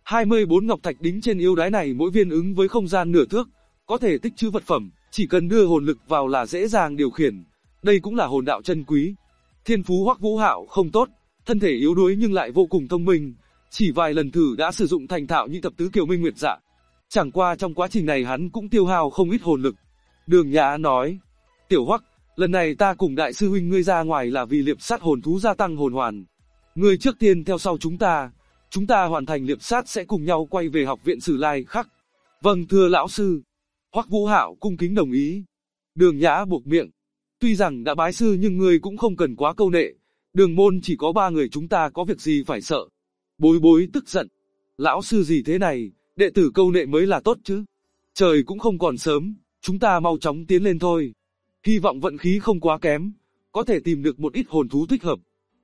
24 ngọc thạch đính trên yêu đái này mỗi viên ứng với không gian nửa thước, có thể tích trữ vật phẩm, chỉ cần đưa hồn lực vào là dễ dàng điều khiển. Đây cũng là hồn đạo chân quý. Thiên phú Hoắc Vũ Hạo không tốt, thân thể yếu đuối nhưng lại vô cùng thông minh, chỉ vài lần thử đã sử dụng thành thạo Nhị Thập Tứ Kiều Minh Nguyệt Dạ. Chẳng qua trong quá trình này hắn cũng tiêu hao không ít hồn lực. Đường Nhã nói, Tiểu Hoắc, lần này ta cùng đại sư huynh ngươi ra ngoài là vì liệp sát hồn thú gia tăng hồn hoàn. Ngươi trước tiên theo sau chúng ta hoàn thành liệp sát sẽ cùng nhau quay về học viện Sử Lai Khắc. Vâng thưa lão sư. Hoắc Vũ Hạo cung kính đồng ý. Đường Nhã buộc miệng. Tuy rằng đã bái sư nhưng ngươi cũng không cần quá câu nệ, đường môn chỉ có 3 người chúng ta có việc gì phải sợ. Bối bối tức giận. Lão sư gì thế này, đệ tử câu nệ mới là tốt chứ. Trời cũng không còn sớm, chúng ta mau chóng tiến lên thôi. Hy vọng vận khí không quá kém, có thể tìm được một ít hồn thú thích hợp.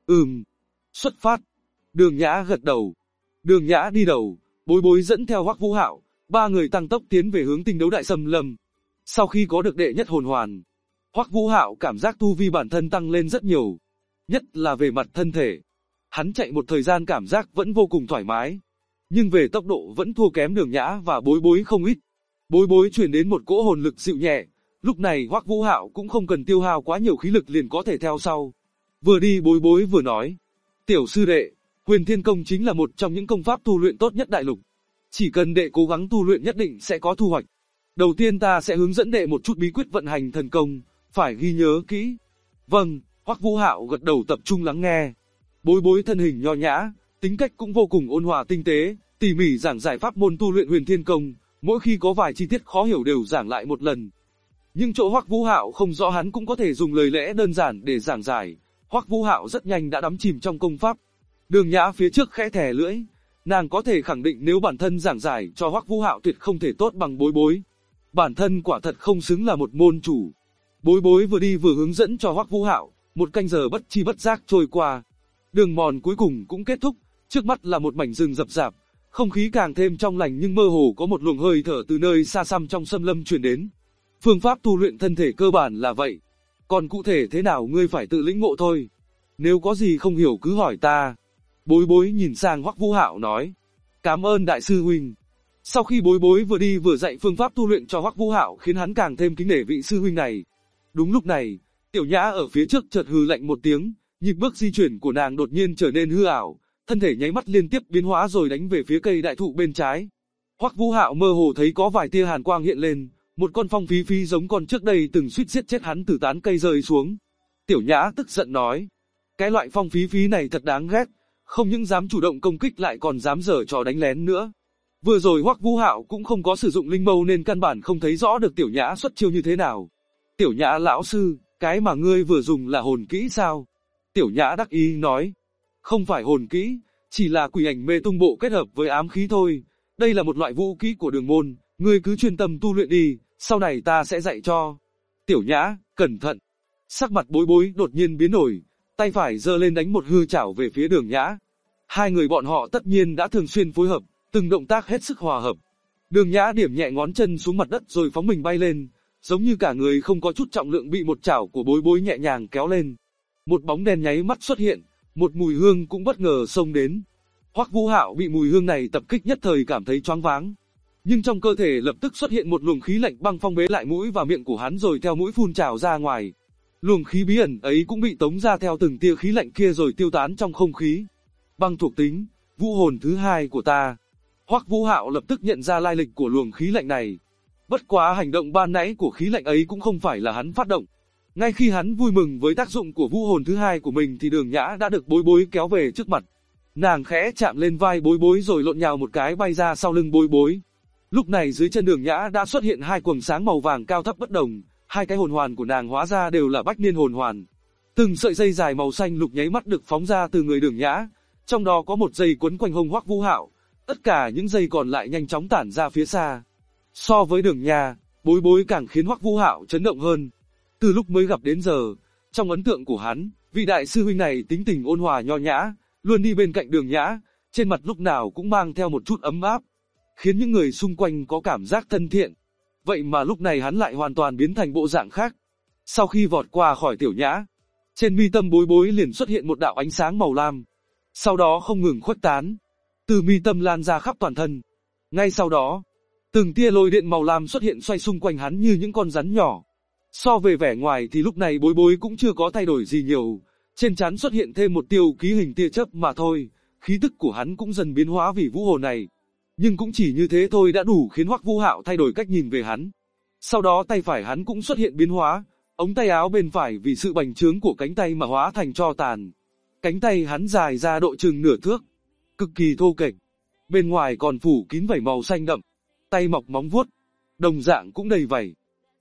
Xuất phát. Đường Nhã gật đầu. Đường Nhã đi đầu, bối bối dẫn theo Hoắc Vũ Hạo, 3 người tăng tốc tiến về hướng Tinh Đấu Đại Xâm Lâm. Sau khi có được đệ nhất hồn hoàn, Hoắc Vũ Hạo cảm giác tu vi bản thân tăng lên rất nhiều, nhất là về mặt thân thể. Hắn chạy một thời gian cảm giác vẫn vô cùng thoải mái, nhưng về tốc độ vẫn thua kém Đường Nhã và bối bối không ít. Bối bối truyền đến một cỗ hồn lực dịu nhẹ, lúc này Hoắc Vũ Hạo cũng không cần tiêu hao quá nhiều khí lực liền có thể theo sau. Vừa đi bối bối vừa nói, tiểu sư đệ, Huyền Thiên Công chính là một trong những công pháp tu luyện tốt nhất đại lục. Chỉ cần đệ cố gắng tu luyện nhất định sẽ có thu hoạch. Đầu tiên ta sẽ hướng dẫn đệ một chút bí quyết vận hành thần công, phải ghi nhớ kỹ. Vâng, Hoắc Vũ Hạo gật đầu tập trung lắng nghe. Bối bối thân hình nho nhã, tính cách cũng vô cùng ôn hòa tinh tế, tỉ mỉ giảng giải pháp môn tu luyện Huyền Thiên Công, mỗi khi có vài chi tiết khó hiểu đều giảng lại một lần. Nhưng chỗ Hoắc Vũ Hạo không rõ hắn cũng có thể dùng lời lẽ đơn giản để giảng giải. Hoắc Vũ Hạo rất nhanh đã đắm chìm trong công pháp. Đường Nhã phía trước khẽ thè lưỡi, nàng có thể khẳng định nếu bản thân giảng giải cho Hoắc Vũ Hạo tuyệt không thể tốt bằng bối bối. Bản thân quả thật không xứng là một môn chủ. Bối bối vừa đi vừa hướng dẫn cho Hoắc Vũ Hạo, một canh giờ bất chi bất giác trôi qua. Đường mòn cuối cùng cũng kết thúc, trước mắt là một mảnh rừng rậm rạp, không khí càng thêm trong lành nhưng mơ hồ có một luồng hơi thở từ nơi xa xăm trong xâm lâm truyền đến. Phương pháp tu luyện thân thể cơ bản là vậy, còn cụ thể thế nào ngươi phải tự lĩnh ngộ thôi. Nếu có gì không hiểu cứ hỏi ta. Bối bối nhìn sang Hoắc Vũ Hạo nói, cảm ơn đại sư huynh. Sau khi bối bối vừa đi vừa dạy phương pháp tu luyện cho Hoắc Vũ Hạo khiến hắn càng thêm kính nể vị sư huynh này. Đúng lúc này, Tiểu Nhã ở phía trước chợt hừ lạnh một tiếng, nhịp bước di chuyển của nàng đột nhiên trở nên hư ảo, thân thể nháy mắt liên tiếp biến hóa rồi đánh về phía cây đại thụ bên trái. Hoắc Vũ Hạo mơ hồ thấy có vài tia hàn quang hiện lên, một con phong phí phí giống con trước đây từng suýt giết chết hắn từ tán cây rơi xuống. Tiểu Nhã tức giận nói, cái loại phong phí phí này thật đáng ghét, không những dám chủ động công kích lại còn dám giở trò đánh lén nữa. Vừa rồi Hoắc Vũ Hạo cũng không có sử dụng linh mâu nên căn bản không thấy rõ được Tiểu Nhã xuất chiêu như thế nào. Tiểu Nhã lão sư, cái mà ngươi vừa dùng là hồn kỹ sao? Tiểu Nhã đắc ý nói, không phải hồn kỹ, chỉ là quỷ ảnh mê tung bộ kết hợp với ám khí thôi. Đây là một loại vũ kỹ của đường môn, ngươi cứ chuyên tâm tu luyện đi, sau này ta sẽ dạy cho. Tiểu Nhã, cẩn thận. Sắc mặt bối bối đột nhiên biến đổi, tay phải giơ lên đánh một hư chảo về phía Đường Nhã. Hai người bọn họ tất nhiên đã thường xuyên phối hợp, từng động tác hết sức hòa hợp. Đường Nhã điểm nhẹ ngón chân xuống mặt đất rồi phóng mình bay lên, giống như cả người không có chút trọng lượng bị một chảo của bối bối nhẹ nhàng kéo lên. Một bóng đen nháy mắt xuất hiện, một mùi hương cũng bất ngờ xông đến. Hoắc Vũ Hạo bị mùi hương này tập kích nhất thời cảm thấy choáng váng, nhưng trong cơ thể lập tức xuất hiện một luồng khí lạnh băng phong bế lại mũi và miệng của hắn rồi theo mũi phun trào ra ngoài. Luồng khí bí ẩn ấy cũng bị tống ra theo từng tia khí lạnh kia rồi tiêu tán trong không khí. Băng thuộc tính, vũ hồn thứ hai của ta. Hoắc Vũ Hạo lập tức nhận ra lai lịch của luồng khí lạnh này. Bất quá hành động ban nãy của khí lạnh ấy cũng không phải là hắn phát động. Ngay khi hắn vui mừng với tác dụng của vũ hồn thứ hai của mình thì Đường Nhã đã được bối bối kéo về trước mặt. Nàng khẽ chạm lên vai bối bối rồi lộn nhào một cái bay ra sau lưng bối bối. Lúc này dưới chân Đường Nhã đã xuất hiện hai quầng sáng màu vàng cao thấp bất đồng, hai cái hồn hoàn của nàng hóa ra đều là bách niên hồn hoàn. Từng sợi dây dài màu xanh lục nháy mắt được phóng ra từ người Đường Nhã, trong đó có một dây quấn quanh hông Hoắc Vũ Hạo, tất cả những dây còn lại nhanh chóng tản ra phía xa. So với Đường Nhã, bối bối càng khiến Hoắc Vũ Hạo chấn động hơn. Từ lúc mới gặp đến giờ, trong ấn tượng của hắn, vị đại sư huynh này tính tình ôn hòa nho nhã, luôn đi bên cạnh Đường Nhã, trên mặt lúc nào cũng mang theo một chút ấm áp, khiến những người xung quanh có cảm giác thân thiện. Vậy mà lúc này hắn lại hoàn toàn biến thành bộ dạng khác. Sau khi vọt qua khỏi Tiểu Nhã, trên mi tâm bối bối liền xuất hiện một đạo ánh sáng màu lam. Sau đó không ngừng khuếch tán, từ mi tâm lan ra khắp toàn thân. Ngay sau đó, từng tia lôi điện màu lam xuất hiện xoay xung quanh hắn như những con rắn nhỏ. So về vẻ ngoài thì lúc này bối bối cũng chưa có thay đổi gì nhiều, trên trán xuất hiện thêm một tiêu ký hình tia chớp mà thôi, khí tức của hắn cũng dần biến hóa vì vũ hồn này. Nhưng cũng chỉ như thế thôi đã đủ khiến Hoắc Vũ Hạo thay đổi cách nhìn về hắn. Sau đó tay phải hắn cũng xuất hiện biến hóa, ống tay áo bên phải vì sự bành trướng của cánh tay mà hóa thành tro tàn. Cánh tay hắn dài ra độ chừng nửa thước, cực kỳ thô kệch. Bên ngoài còn phủ kín vảy màu xanh đậm, tay mọc móng vuốt, đồng dạng cũng đầy vảy.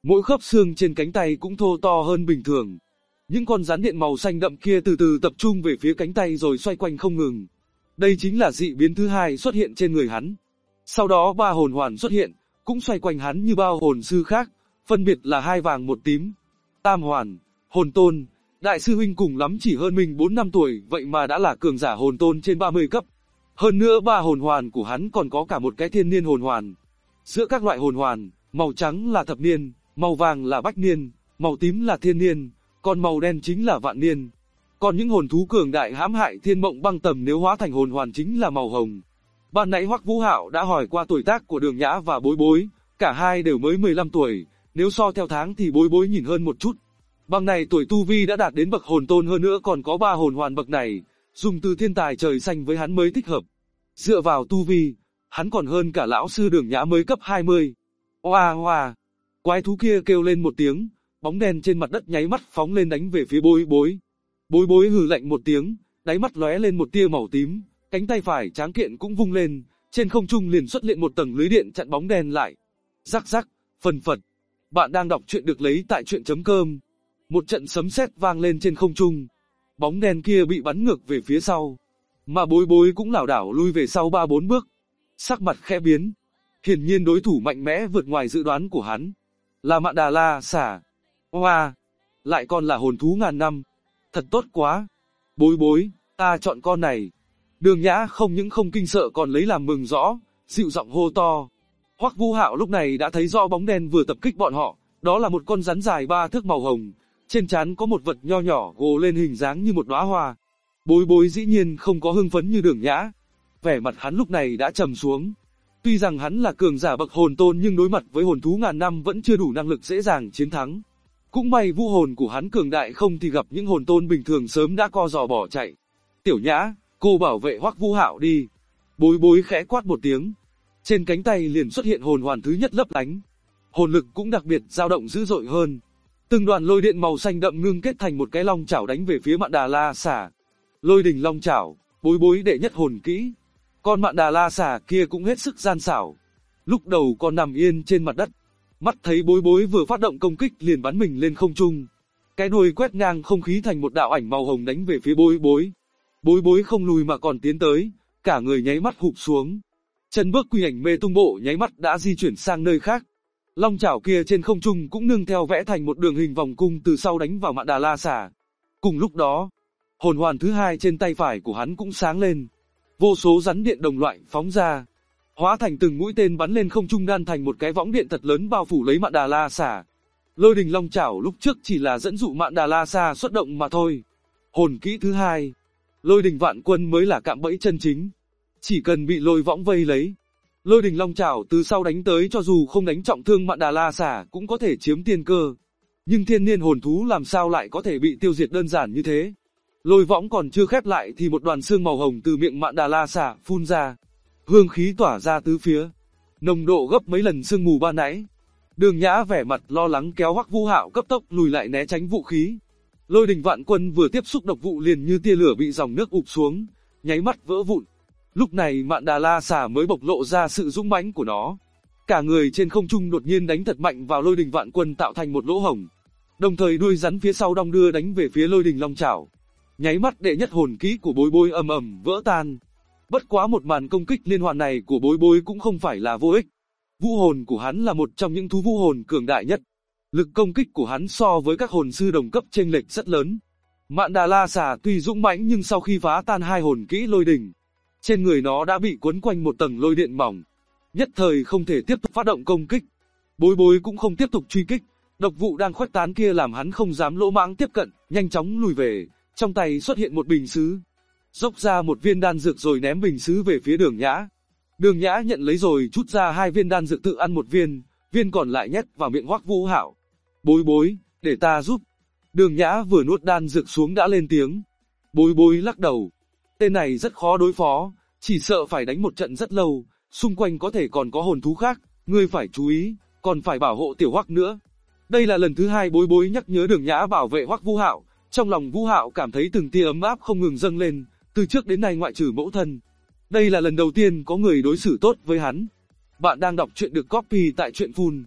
Mỗi khớp xương trên cánh tay cũng thô to hơn bình thường. Những con rắn điện màu xanh đậm kia từ từ tập trung về phía cánh tay rồi xoay quanh không ngừng. Đây chính là dị biến thứ hai xuất hiện trên người hắn. Sau đó 3 hồn hoàn xuất hiện, cũng xoay quanh hắn như bao hồn sư khác, phân biệt là 2 vàng 1 tím. Tam hoàn, hồn tôn, đại sư huynh cùng lắm chỉ hơn mình 4 năm tuổi, vậy mà đã là cường giả hồn tôn trên 30 cấp. Hơn nữa 3 hồn hoàn của hắn còn có cả một cái thiên niên hồn hoàn. Giữa các loại hồn hoàn, màu trắng là thập niên, màu vàng là bách niên, màu tím là thiên niên, còn màu đen chính là vạn niên. Còn những hồn thú cường đại hãm hại thiên mộng băng tầm nếu hóa thành hồn hoàn chính là màu hồng. Ban nãy Hoắc Vũ Hạo đã hỏi qua tuổi tác của Đường Nhã và Bối Bối, cả hai đều mới 15 tuổi, nếu so theo tháng thì Bối Bối nhìn hơn một chút. Bằng này tuổi tu vi đã đạt đến bậc hồn tôn, hơn nữa còn có 3 hồn hoàn bậc này, dùng từ thiên tài trời xanh với hắn mới thích hợp. Dựa vào tu vi, hắn còn hơn cả lão sư Đường Nhã mới cấp 20. Oa oa, quái thú kia kêu lên một tiếng, bóng đen trên mặt đất nháy mắt phóng lên đánh về phía Bối Bối. Bối Bối hừ lạnh một tiếng, đáy mắt lóe lên một tia màu tím, cánh tay phải tráng kiện cũng vung lên, trên không trung liền xuất hiện một tầng lưới điện chặn bóng đen lại. Rắc rắc, phần phật. Bạn đang đọc truyện được lấy tại truyện.com. Một trận sấm sét vang lên trên không trung. Bóng đen kia bị bắn ngược về phía sau, mà Bối Bối cũng lảo đảo lui về sau 3-4 bước. Sắc mặt khẽ biến. Hiển nhiên đối thủ mạnh mẽ vượt ngoài dự đoán của hắn. Là Mạn Đà La Xà. Oa, lại còn là hồn thú ngàn năm. Thật tốt quá. Bối Bối, ta chọn con này. Đường Nhã không những không kinh sợ còn lấy làm mừng rõ, dịu giọng hô to. Hoắc Vũ Hạo lúc này đã thấy rõ bóng đen vừa tập kích bọn họ, đó là một con rắn dài 3 thước màu hồng, trên trán có một vật nho nhỏ gồ lên hình dáng như một đóa hoa. Bối Bối dĩ nhiên không có hưng phấn như Đường Nhã, vẻ mặt hắn lúc này đã trầm xuống. Tuy rằng hắn là cường giả bậc hồn tôn nhưng đối mặt với hồn thú ngàn năm vẫn chưa đủ năng lực dễ dàng chiến thắng. Cũng may vũ hồn của hắn cường đại, không thì gặp những hồn tôn bình thường sớm đã co giò bỏ chạy. Tiểu Nhã, cô bảo vệ Hoắc Vũ Hạo đi. Bối Bối khẽ quát một tiếng. Trên cánh tay liền xuất hiện hồn hoàn thứ nhất lấp lánh. Hồn lực cũng đặc biệt dao động dữ dội hơn. Từng đoàn lôi điện màu xanh đậm ngưng kết thành một cái long chảo đánh về phía Mạn Đà La Xà. Lôi đình long chảo, Bối Bối đệ nhất hồn kỹ. Con Mạn Đà La Xà kia cũng hết sức gian xảo. Lúc đầu còn nằm yên trên mặt đất, mắt thấy Bối Bối vừa phát động công kích liền bắn mình lên không trung. Cái đuôi quét ngang không khí thành một đạo ảnh màu hồng đánh về phía Bối Bối. Bối Bối không lùi mà còn tiến tới, cả người nháy mắt hụp xuống. Chân bước quy ảnh mê tung bộ nháy mắt đã di chuyển sang nơi khác. Long chảo kia trên không trung cũng nương theo vẽ thành một đường hình vòng cung từ sau đánh vào Mạn Đà La Xà. Cùng lúc đó, hồn hoàn thứ hai trên tay phải của hắn cũng sáng lên. Vô số rắn điện đồng loại phóng ra, hóa thành từng mũi tên bắn lên không trung đan thành một cái võng điện thật lớn bao phủ lấy Mạn Đà La Xà. Lôi đình long chảo lúc trước chỉ là dẫn dụ Mạn Đà La Xà xuất động mà thôi. Hồn kỹ thứ hai, lôi đình vạn quân mới là cạm bẫy chân chính. Chỉ cần bị lôi võng vây lấy, lôi đình long chảo từ sau đánh tới cho dù không đánh trọng thương Mạn Đà La Xà cũng có thể chiếm tiên cơ. Nhưng thiên niên hồn thú làm sao lại có thể bị tiêu diệt đơn giản như thế? Lôi võng còn chưa khép lại thì một đoàn xương màu hồng từ miệng Mạn Đà La Xà phun ra. Hương khí tỏa ra tứ phía, nồng độ gấp mấy lần sương mù ban nãy. Đường Nhã vẻ mặt lo lắng kéo Hoắc Vũ Hạo cấp tốc lùi lại né tránh vũ khí. Lôi đình vạn quân vừa tiếp xúc độc vụ liền như tia lửa bị dòng nước ụp xuống, nháy mắt vỡ vụn. Lúc này Mạn Đà La Xà mới bộc lộ ra sự dũng mãnh của nó. Cả người trên không trung đột nhiên đánh thật mạnh vào lôi đình vạn quân tạo thành một lỗ hổng. Đồng thời đuôi rắn phía sau đong đưa đánh về phía lôi đình long chảo. Nháy mắt đệ nhất hồn kỹ của Bối Bối ầm ầm vỡ tan. Bất quá một màn công kích liên hoàn này của Bối Bối cũng không phải là vô ích. Vũ hồn của hắn là một trong những thú vũ hồn cường đại nhất. Lực công kích của hắn so với các hồn sư đồng cấp chênh lệch rất lớn. Mạn Đà La Xà tuy dũng mãnh nhưng sau khi phá tan hai hồn kỹ lôi đình, trên người nó đã bị quấn quanh một tầng lôi điện mỏng. Nhất thời không thể tiếp tục phát động công kích. Bối Bối cũng không tiếp tục truy kích. Độc vụ đang khuếch tán kia làm hắn không dám lỗ mãng tiếp cận, nhanh chóng lùi về. Trong tay xuất hiện một bình sứ, dốc ra một viên đan dược rồi ném bình sứ về phía Đường Nhã. Đường Nhã nhận lấy rồi chút ra 2 viên đan dược tự ăn một viên, viên còn lại nhét vào miệng Hoắc Vũ Hạo. Bối Bối, để ta giúp. Đường Nhã vừa nuốt đan dược xuống đã lên tiếng. Bối Bối lắc đầu. Tên này rất khó đối phó, chỉ sợ phải đánh một trận rất lâu, xung quanh có thể còn có hồn thú khác, ngươi phải chú ý, còn phải bảo hộ tiểu Hoắc nữa. Đây là lần thứ 2 Bối Bối nhắc nhớ Đường Nhã bảo vệ Hoắc Vũ Hạo. Trong lòng Vũ Hạo cảm thấy từng tia ấm áp không ngừng dâng lên, từ trước đến nay ngoại trừ mẫu thân. Đây là lần đầu tiên có người đối xử tốt với hắn. Bạn đang đọc truyện được copy tại truyện Full.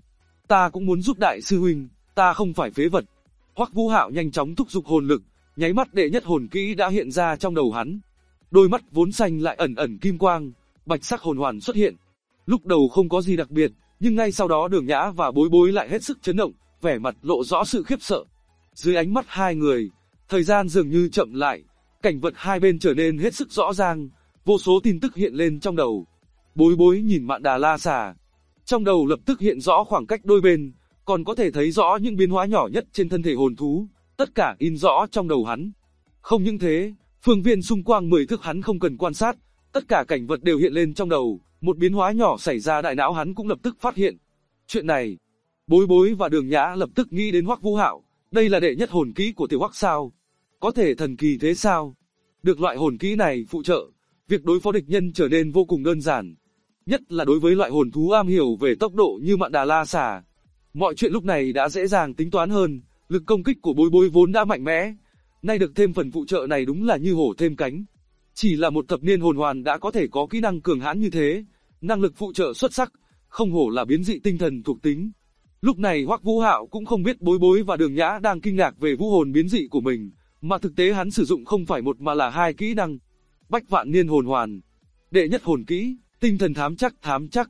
Ta cũng muốn giúp đại sư huynh, ta không phải phế vật. Hoắc Vũ Hạo nhanh chóng thúc giục hồn lực, nháy mắt đệ nhất hồn kỹ đã hiện ra trong đầu hắn. Đôi mắt vốn xanh lại ẩn ẩn kim quang, bạch sắc hồn hoàn xuất hiện. Lúc đầu không có gì đặc biệt, nhưng ngay sau đó Đường Nhã và Bối Bối lại hết sức chấn động, vẻ mặt lộ rõ sự khiếp sợ. Dưới ánh mắt hai người, thời gian dường như chậm lại, cảnh vật hai bên trở nên hết sức rõ ràng, vô số tin tức hiện lên trong đầu. Bối Bối nhìn Mạn Đà La Xà, trong đầu lập tức hiện rõ khoảng cách đôi bên, còn có thể thấy rõ những biến hóa nhỏ nhất trên thân thể hồn thú, tất cả in rõ trong đầu hắn. Không những thế, phương viên xung quanh 10 thước hắn không cần quan sát, tất cả cảnh vật đều hiện lên trong đầu, một biến hóa nhỏ xảy ra đại não hắn cũng lập tức phát hiện. Chuyện này, Bối Bối và Đường Nhã lập tức nghĩ đến Hoắc Vũ Hạo, đây là đệ nhất hồn kỹ của Tiểu Hoắc sao? Có thể thần kỳ thế sao? Được loại hồn kỹ này phụ trợ, việc đối phó địch nhân trở nên vô cùng đơn giản. Nhất là đối với loại hồn thú am hiểu về tốc độ như Mạn Đà La Xà. Mọi chuyện lúc này đã dễ dàng tính toán hơn, lực công kích của Bối Bối vốn đã mạnh mẽ. Nay được thêm phần phụ trợ này đúng là như hổ thêm cánh. Chỉ là một thập niên hồn hoàn đã có thể có kỹ năng cường hãn như thế, năng lực phụ trợ xuất sắc, không hổ là biến dị tinh thần thuộc tính. Lúc này Hoắc Vũ Hạo cũng không biết Bối Bối và Đường Nhã đang kinh ngạc về vũ hồn biến dị của mình, mà thực tế hắn sử dụng không phải một mà là hai kỹ năng. Bách Vạn Niên Hồn Hoàn, đệ nhất hồn kỹ, tinh thần thám chắc,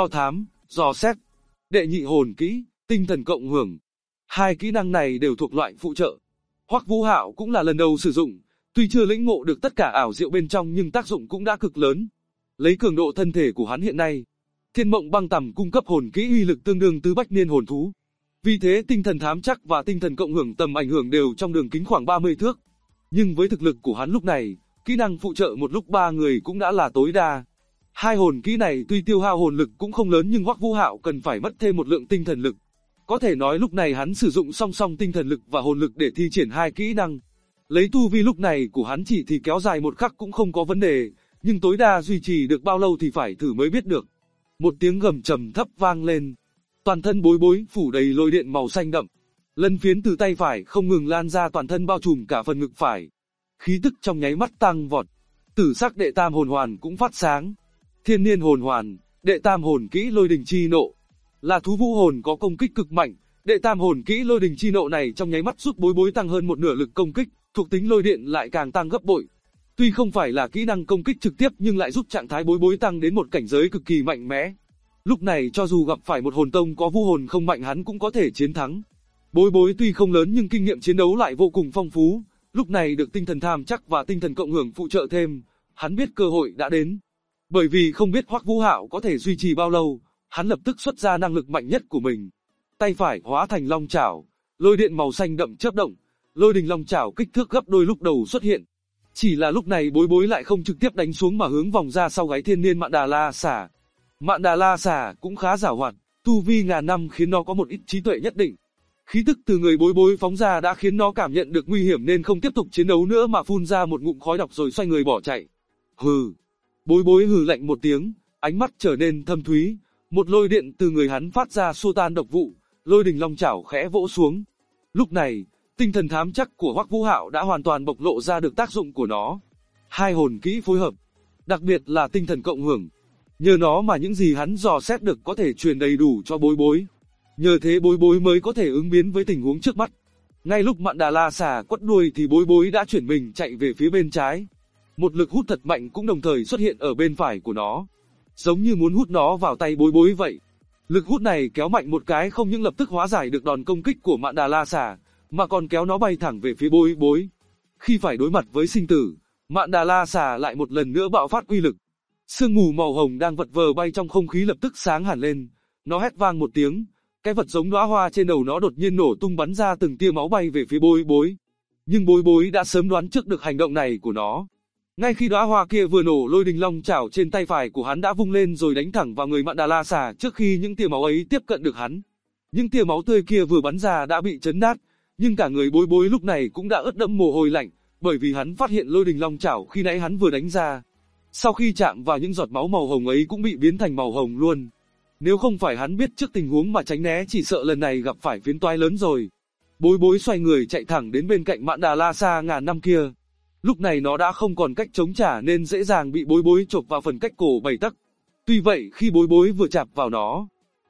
dò xét. Đệ nhị hồn kỹ, tinh thần cộng hưởng. Hai kỹ năng này đều thuộc loại phụ trợ. Hoắc Vũ Hạo cũng là lần đầu sử dụng, tuy chưa lĩnh ngộ được tất cả ảo diệu bên trong nhưng tác dụng cũng đã cực lớn. Lấy cường độ thân thể của hắn hiện nay, Thiên Mộng Băng Tầm cung cấp hồn kỹ uy lực tương đương tứ bách niên hồn thú. Vì thế tinh thần thám chắc và tinh thần cộng hưởng tầm ảnh hưởng đều trong đường kính khoảng 30 thước. Nhưng với thực lực của hắn lúc này, kỹ năng phụ trợ một lúc 3 người cũng đã là tối đa. Hai hồn kỹ này tuy tiêu hao hồn lực cũng không lớn nhưng Hoắc Vũ Hạo cần phải mất thêm một lượng tinh thần lực. Có thể nói lúc này hắn sử dụng song song tinh thần lực và hồn lực để thi triển hai kỹ năng. Lấy tu vi lúc này của hắn chỉ thì kéo dài một khắc cũng không có vấn đề, nhưng tối đa duy trì được bao lâu thì phải thử mới biết được. Một tiếng gầm trầm thấp vang lên. Toàn thân Bối Bối phủ đầy lôi điện màu xanh đậm. Lân phiến từ tay phải không ngừng lan ra toàn thân bao trùm cả phần ngực phải. Khí tức trong nháy mắt tăng vọt. Tử sắc đệ tam hồn hoàn cũng phát sáng. Thiên niên hồn hoàn, đệ tam hồn kỹ lôi đình chi nộ. Là thú vũ hồn có công kích cực mạnh, đệ tam hồn kỹ lôi đình chi nộ này trong nháy mắt giúp Bối Bối tăng hơn một nửa lực công kích, thuộc tính lôi điện lại càng tăng gấp bội. Tuy không phải là kỹ năng công kích trực tiếp nhưng lại giúp trạng thái Bối Bối tăng đến một cảnh giới cực kỳ mạnh mẽ. Lúc này cho dù gặp phải một hồn tông có vũ hồn không mạnh hắn cũng có thể chiến thắng. Bối Bối tuy không lớn nhưng kinh nghiệm chiến đấu lại vô cùng phong phú, lúc này được tinh thần tham chắc và tinh thần cộng hưởng phụ trợ thêm, hắn biết cơ hội đã đến. Bởi vì không biết Hoắc Vũ Hạo có thể duy trì bao lâu, hắn lập tức xuất ra năng lực mạnh nhất của mình. Tay phải hóa thành long chảo, lôi điện màu xanh đậm chớp động, lôi đình long chảo kích thước gấp đôi lúc đầu xuất hiện. Chỉ là lúc này Bối Bối lại không trực tiếp đánh xuống mà hướng vòng ra sau gáy thiên niên Mạn Đà La Xà. Mạn Đà La Xà cũng khá giàu hoạt, tu vi ngàn năm khiến nó có một ít trí tuệ nhất định. Khí tức từ người Bối Bối phóng ra đã khiến nó cảm nhận được nguy hiểm nên không tiếp tục chiến đấu nữa mà phun ra một ngụm khói độc rồi xoay người bỏ chạy. Hừ. Bối Bối hừ lạnh một tiếng, ánh mắt trở nên thâm thúy, một lôi điện từ người hắn phát ra xua tan độc vụ, lôi đình long chảo khẽ vỗ xuống. Lúc này, tinh thần thám chắc của Hoắc Vũ Hạo đã hoàn toàn bộc lộ ra được tác dụng của nó. Hai hồn kỹ phối hợp, đặc biệt là tinh thần cộng hưởng. Nhờ nó mà những gì hắn dò xét được có thể truyền đầy đủ cho Bối Bối. Nhờ thế Bối Bối mới có thể ứng biến với tình huống trước mắt. Ngay lúc Mạn Đà La Xà quất đuôi thì Bối Bối đã chuyển mình chạy về phía bên trái. Một lực hút thật mạnh cũng đồng thời xuất hiện ở bên phải của nó. Giống như muốn hút nó vào tay Bối Bối vậy. Lực hút này kéo mạnh một cái không những lập tức hóa giải được đòn công kích của Mạn Đà La Xà, mà còn kéo nó bay thẳng về phía Bối Bối. Khi phải đối mặt với sinh tử, Mạn Đà La Xà lại một lần nữa bạo phát uy lực. Sương mù màu hồng đang vật vờ bay trong không khí lập tức sáng hẳn lên. Nó hét vang một tiếng, cái vật giống đóa hoa trên đầu nó đột nhiên nổ tung bắn ra từng tia máu bay về phía Bối Bối. Nhưng Bối Bối đã sớm đoán trước được hành động này của nó. Ngay khi đóa hoa kia vừa nổ, lôi đình long chảo trên tay phải của hắn đã vung lên rồi đánh thẳng vào người Mạn Đà La Xà trước khi những tia máu ấy tiếp cận được hắn. Những tia máu tươi kia vừa bắn ra đã bị chấn nát, nhưng cả người Bối Bối lúc này cũng đã ướt đẫm mồ hôi lạnh, bởi vì hắn phát hiện lôi đình long chảo khi nãy hắn vừa đánh ra. Sau khi chạm vào những giọt máu màu hồng ấy cũng bị biến thành màu hồng luôn. Nếu không phải hắn biết trước tình huống mà tránh né chỉ sợ lần này gặp phải phiến toái lớn rồi. Bối Bối xoay người chạy thẳng đến bên cạnh Mạn Đà La Xà ngàn năm kia. Lúc này nó đã không còn cách chống trả nên dễ dàng bị Bối Bối chộp vào phần cách cổ 7 tấc. Tuy vậy khi Bối Bối vừa chạm vào nó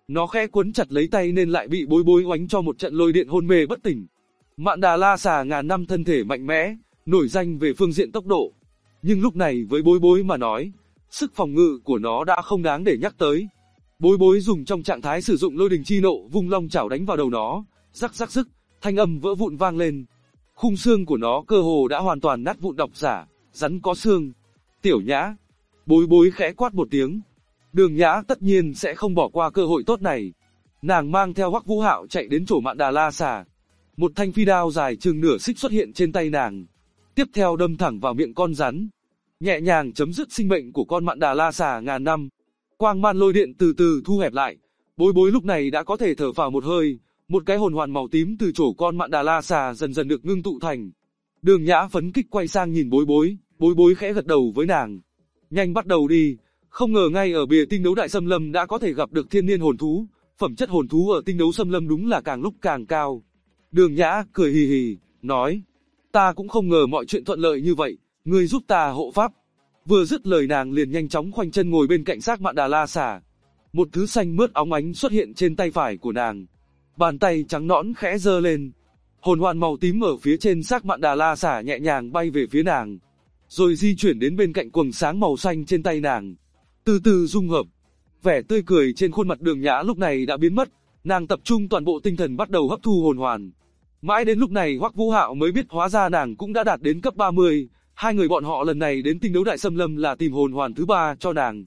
Nó khẽ quấn chặt lấy tay nên lại bị Bối Bối oánh cho một trận lôi điện hôn mê bất tỉnh. Mạn Đà La Xà ngàn năm thân thể mạnh mẽ, nổi danh về phương diện tốc độ. Nhưng lúc này với Bối Bối mà nói, sức phòng ngự của nó đã không đáng để nhắc tới. Bối Bối dùng trong trạng thái sử dụng lôi đình chi nộ vung long chảo đánh vào đầu nó, rắc rắc rức, thanh âm vỡ vụn vang lên. Khung xương của nó cơ hồ đã hoàn toàn nát vụn độc giả, rắn có xương. Tiểu Nhã. Bối Bối khẽ quát một tiếng. Đường Nhã tất nhiên sẽ không bỏ qua cơ hội tốt này. Nàng mang theo Hoắc Vũ Hạo chạy đến chỗ Mạn Đà La Xà. Một thanh phi đao dài chừng nửa xích xuất hiện trên tay nàng. Tiếp theo đâm thẳng vào miệng con rắn. Nhẹ nhàng chấm dứt sinh mệnh của con Mạn Đà La Xà ngàn năm. Quang man lôi điện từ từ thu hẹp lại. Bối Bối lúc này đã có thể thở phào một hơi. Một cái hồn hoàn màu tím từ chỗ con Mạn Đà La Xà dần dần được ngưng tụ thành. Đường Nhã phấn kích quay sang nhìn Bối Bối. Bối Bối khẽ gật đầu với nàng. Nhanh bắt đầu đi. Không ngờ ngay ở bìa tinh đấu đại xâm lâm đã có thể gặp được thiên niên hồn thú. Phẩm chất hồn thú ở tinh đấu xâm lâm đúng là càng lúc càng cao. Đường Nhã cười hì hì, nói. Ta cũng không ngờ mọi chuyện thuận lợi như vậy. Ngươi giúp ta hộ pháp. Vừa dứt lời nàng liền nhanh chóng khoanh chân ngồi bên cạnh xác Mạn Đà La Xà. Một thứ xanh mướt óng ánh xuất hiện trên tay phải của nàng. Bàn tay trắng nõn khẽ giơ lên. Hồn hoàn màu tím ở phía trên xác Mạn Đà La Xà nhẹ nhàng bay về phía nàng. Rồi di chuyển đến bên cạnh quầng sáng màu xanh trên tay nàng. Từ từ dung hợp. Vẻ tươi cười trên khuôn mặt Đường Nhã lúc này đã biến mất. Nàng tập trung toàn bộ tinh thần bắt đầu hấp thu hồn hoàn. Mãi đến lúc này Hoắc Vũ Hạo mới biết hóa ra nàng cũng đã đạt đến cấp 30. Hai người bọn họ lần này đến tinh đấu đại xâm lâm là tìm hồn hoàn thứ 3 cho nàng.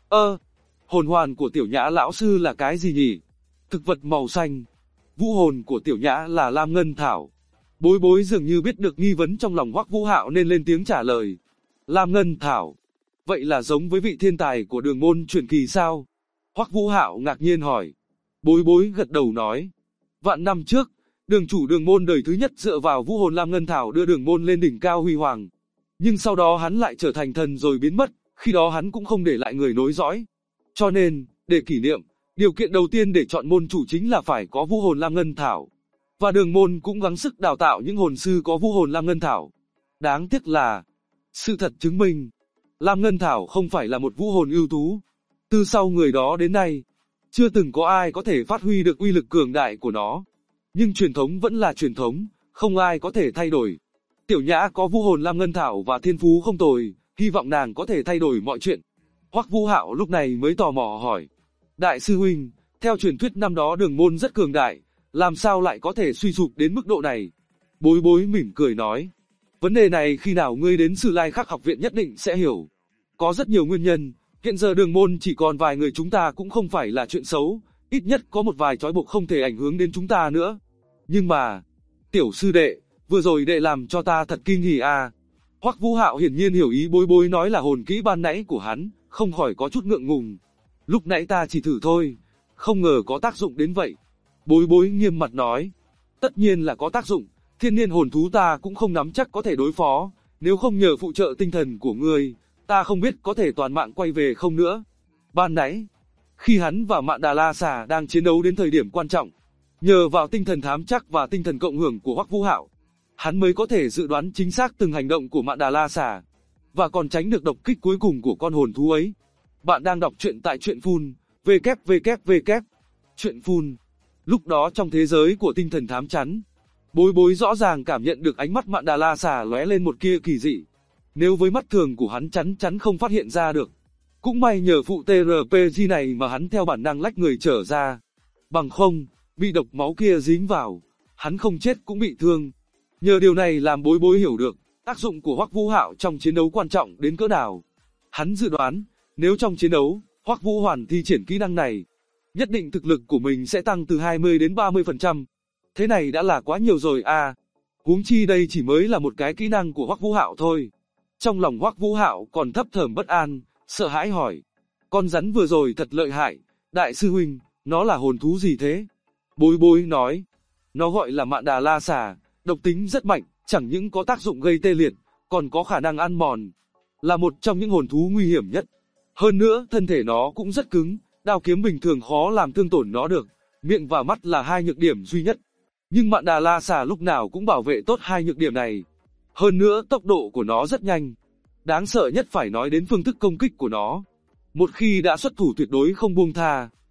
Hồn hoàn của Tiểu Nhã lão sư là cái gì nhỉ? Thực vật màu xanh. Vũ hồn của Tiểu Nhã là Lam Ngân Thảo. Bối Bối dường như biết được nghi vấn trong lòng Hoắc Vũ Hạo nên lên tiếng trả lời. Lam Ngân Thảo. Vậy là giống với vị thiên tài của Đường môn truyền kỳ sao? Hoắc Vũ Hạo ngạc nhiên hỏi. Bối Bối gật đầu nói. Vạn năm trước, đường chủ Đường môn đời thứ nhất dựa vào vũ hồn Lam Ngân Thảo đưa Đường môn lên đỉnh cao huy hoàng. Nhưng sau đó hắn lại trở thành thần rồi biến mất, khi đó hắn cũng không để lại người nối dõi. Cho nên, để kỷ niệm, điều kiện đầu tiên để chọn môn chủ chính là phải có vũ hồn Lam Ngân Thảo. Và Đường môn cũng gắng sức đào tạo những hồn sư có vũ hồn Lam Ngân Thảo. Đáng tiếc là, sự thật chứng minh, Lam Ngân Thảo không phải là một vũ hồn ưu tú. Từ sau người đó đến nay, chưa từng có ai có thể phát huy được uy lực cường đại của nó. Nhưng truyền thống vẫn là truyền thống, không ai có thể thay đổi. Tiểu Nhã có vũ hồn Lam Ngân Thảo và thiên phú không tồi, hy vọng nàng có thể thay đổi mọi chuyện. Hoắc Vũ Hạo lúc này mới tò mò hỏi. Đại sư huynh, theo truyền thuyết năm đó Đường môn rất cường đại, làm sao lại có thể suy sụp đến mức độ này? Bối Bối mỉm cười nói. Vấn đề này khi nào ngươi đến Sử Lai Khắc học viện nhất định sẽ hiểu. Có rất nhiều nguyên nhân, hiện giờ Đường môn chỉ còn vài người chúng ta cũng không phải là chuyện xấu, ít nhất có một vài trói buộc không thể ảnh hưởng đến chúng ta nữa. Nhưng mà, tiểu sư đệ, vừa rồi đệ làm cho ta thật kinh hỉ à. Hoắc Vũ Hạo hiển nhiên hiểu ý Bối Bối nói là hồn kỹ ban nãy của hắn, không khỏi có chút ngượng ngùng. Lúc nãy ta chỉ thử thôi, không ngờ có tác dụng đến vậy. Bối Bối nghiêm mặt nói. Tất nhiên là có tác dụng, thiên niên hồn thú ta cũng không nắm chắc có thể đối phó, nếu không nhờ phụ trợ tinh thần của ngươi, ta không biết có thể toàn mạng quay về không nữa. Ban nãy, khi hắn và Mạn Đà La Xà đang chiến đấu đến thời điểm quan trọng, nhờ vào tinh thần thám chắc và tinh thần cộng hưởng của Hoắc Vũ Hạo, hắn mới có thể dự đoán chính xác từng hành động của Mạn Đà La Xà, và còn tránh được độc kích cuối cùng của con hồn thú ấy. Bạn đang đọc truyện tại truyện Phun, www. Truyện Phun. Lúc đó trong thế giới của tinh thần thám chắn, Bối Bối rõ ràng cảm nhận được ánh mắt Mạn Đà La Xà lóe lên một tia kỳ dị. Nếu với mắt thường của hắn chắn chắn không phát hiện ra được. Cũng may nhờ phụ TRPG này mà hắn theo bản năng lách người trở ra. Bằng không, bị độc máu kia dính vào, hắn không chết cũng bị thương. Nhờ điều này làm Bối Bối hiểu được tác dụng của Hoắc Vũ Hạo trong chiến đấu quan trọng đến cỡ nào. Hắn dự đoán, nếu trong chiến đấu, Hoắc Vũ Hoàn thi triển kỹ năng này, nhất định thực lực của mình sẽ tăng từ 20 đến 30%. Thế này đã là quá nhiều rồi à. Huống chi đây chỉ mới là một cái kỹ năng của Hoắc Vũ Hạo thôi. Trong lòng Hoắc Vũ Hạo còn thấp thởm bất an, sợ hãi hỏi. Con rắn vừa rồi thật lợi hại, đại sư huynh, nó là hồn thú gì thế? Bối Bối nói. Nó gọi là Mạn Đà La Xà, độc tính rất mạnh, chẳng những có tác dụng gây tê liệt, còn có khả năng ăn mòn. Là một trong những hồn thú nguy hiểm nhất. Hơn nữa, thân thể nó cũng rất cứng, đao kiếm bình thường khó làm thương tổn nó được, miệng và mắt là hai nhược điểm duy nhất. Nhưng Mạn Đà La Xà lúc nào cũng bảo vệ tốt hai nhược điểm này. Hơn nữa tốc độ của nó rất nhanh. Đáng sợ nhất phải nói đến phương thức công kích của nó. Một khi đã xuất thủ tuyệt đối không buông tha,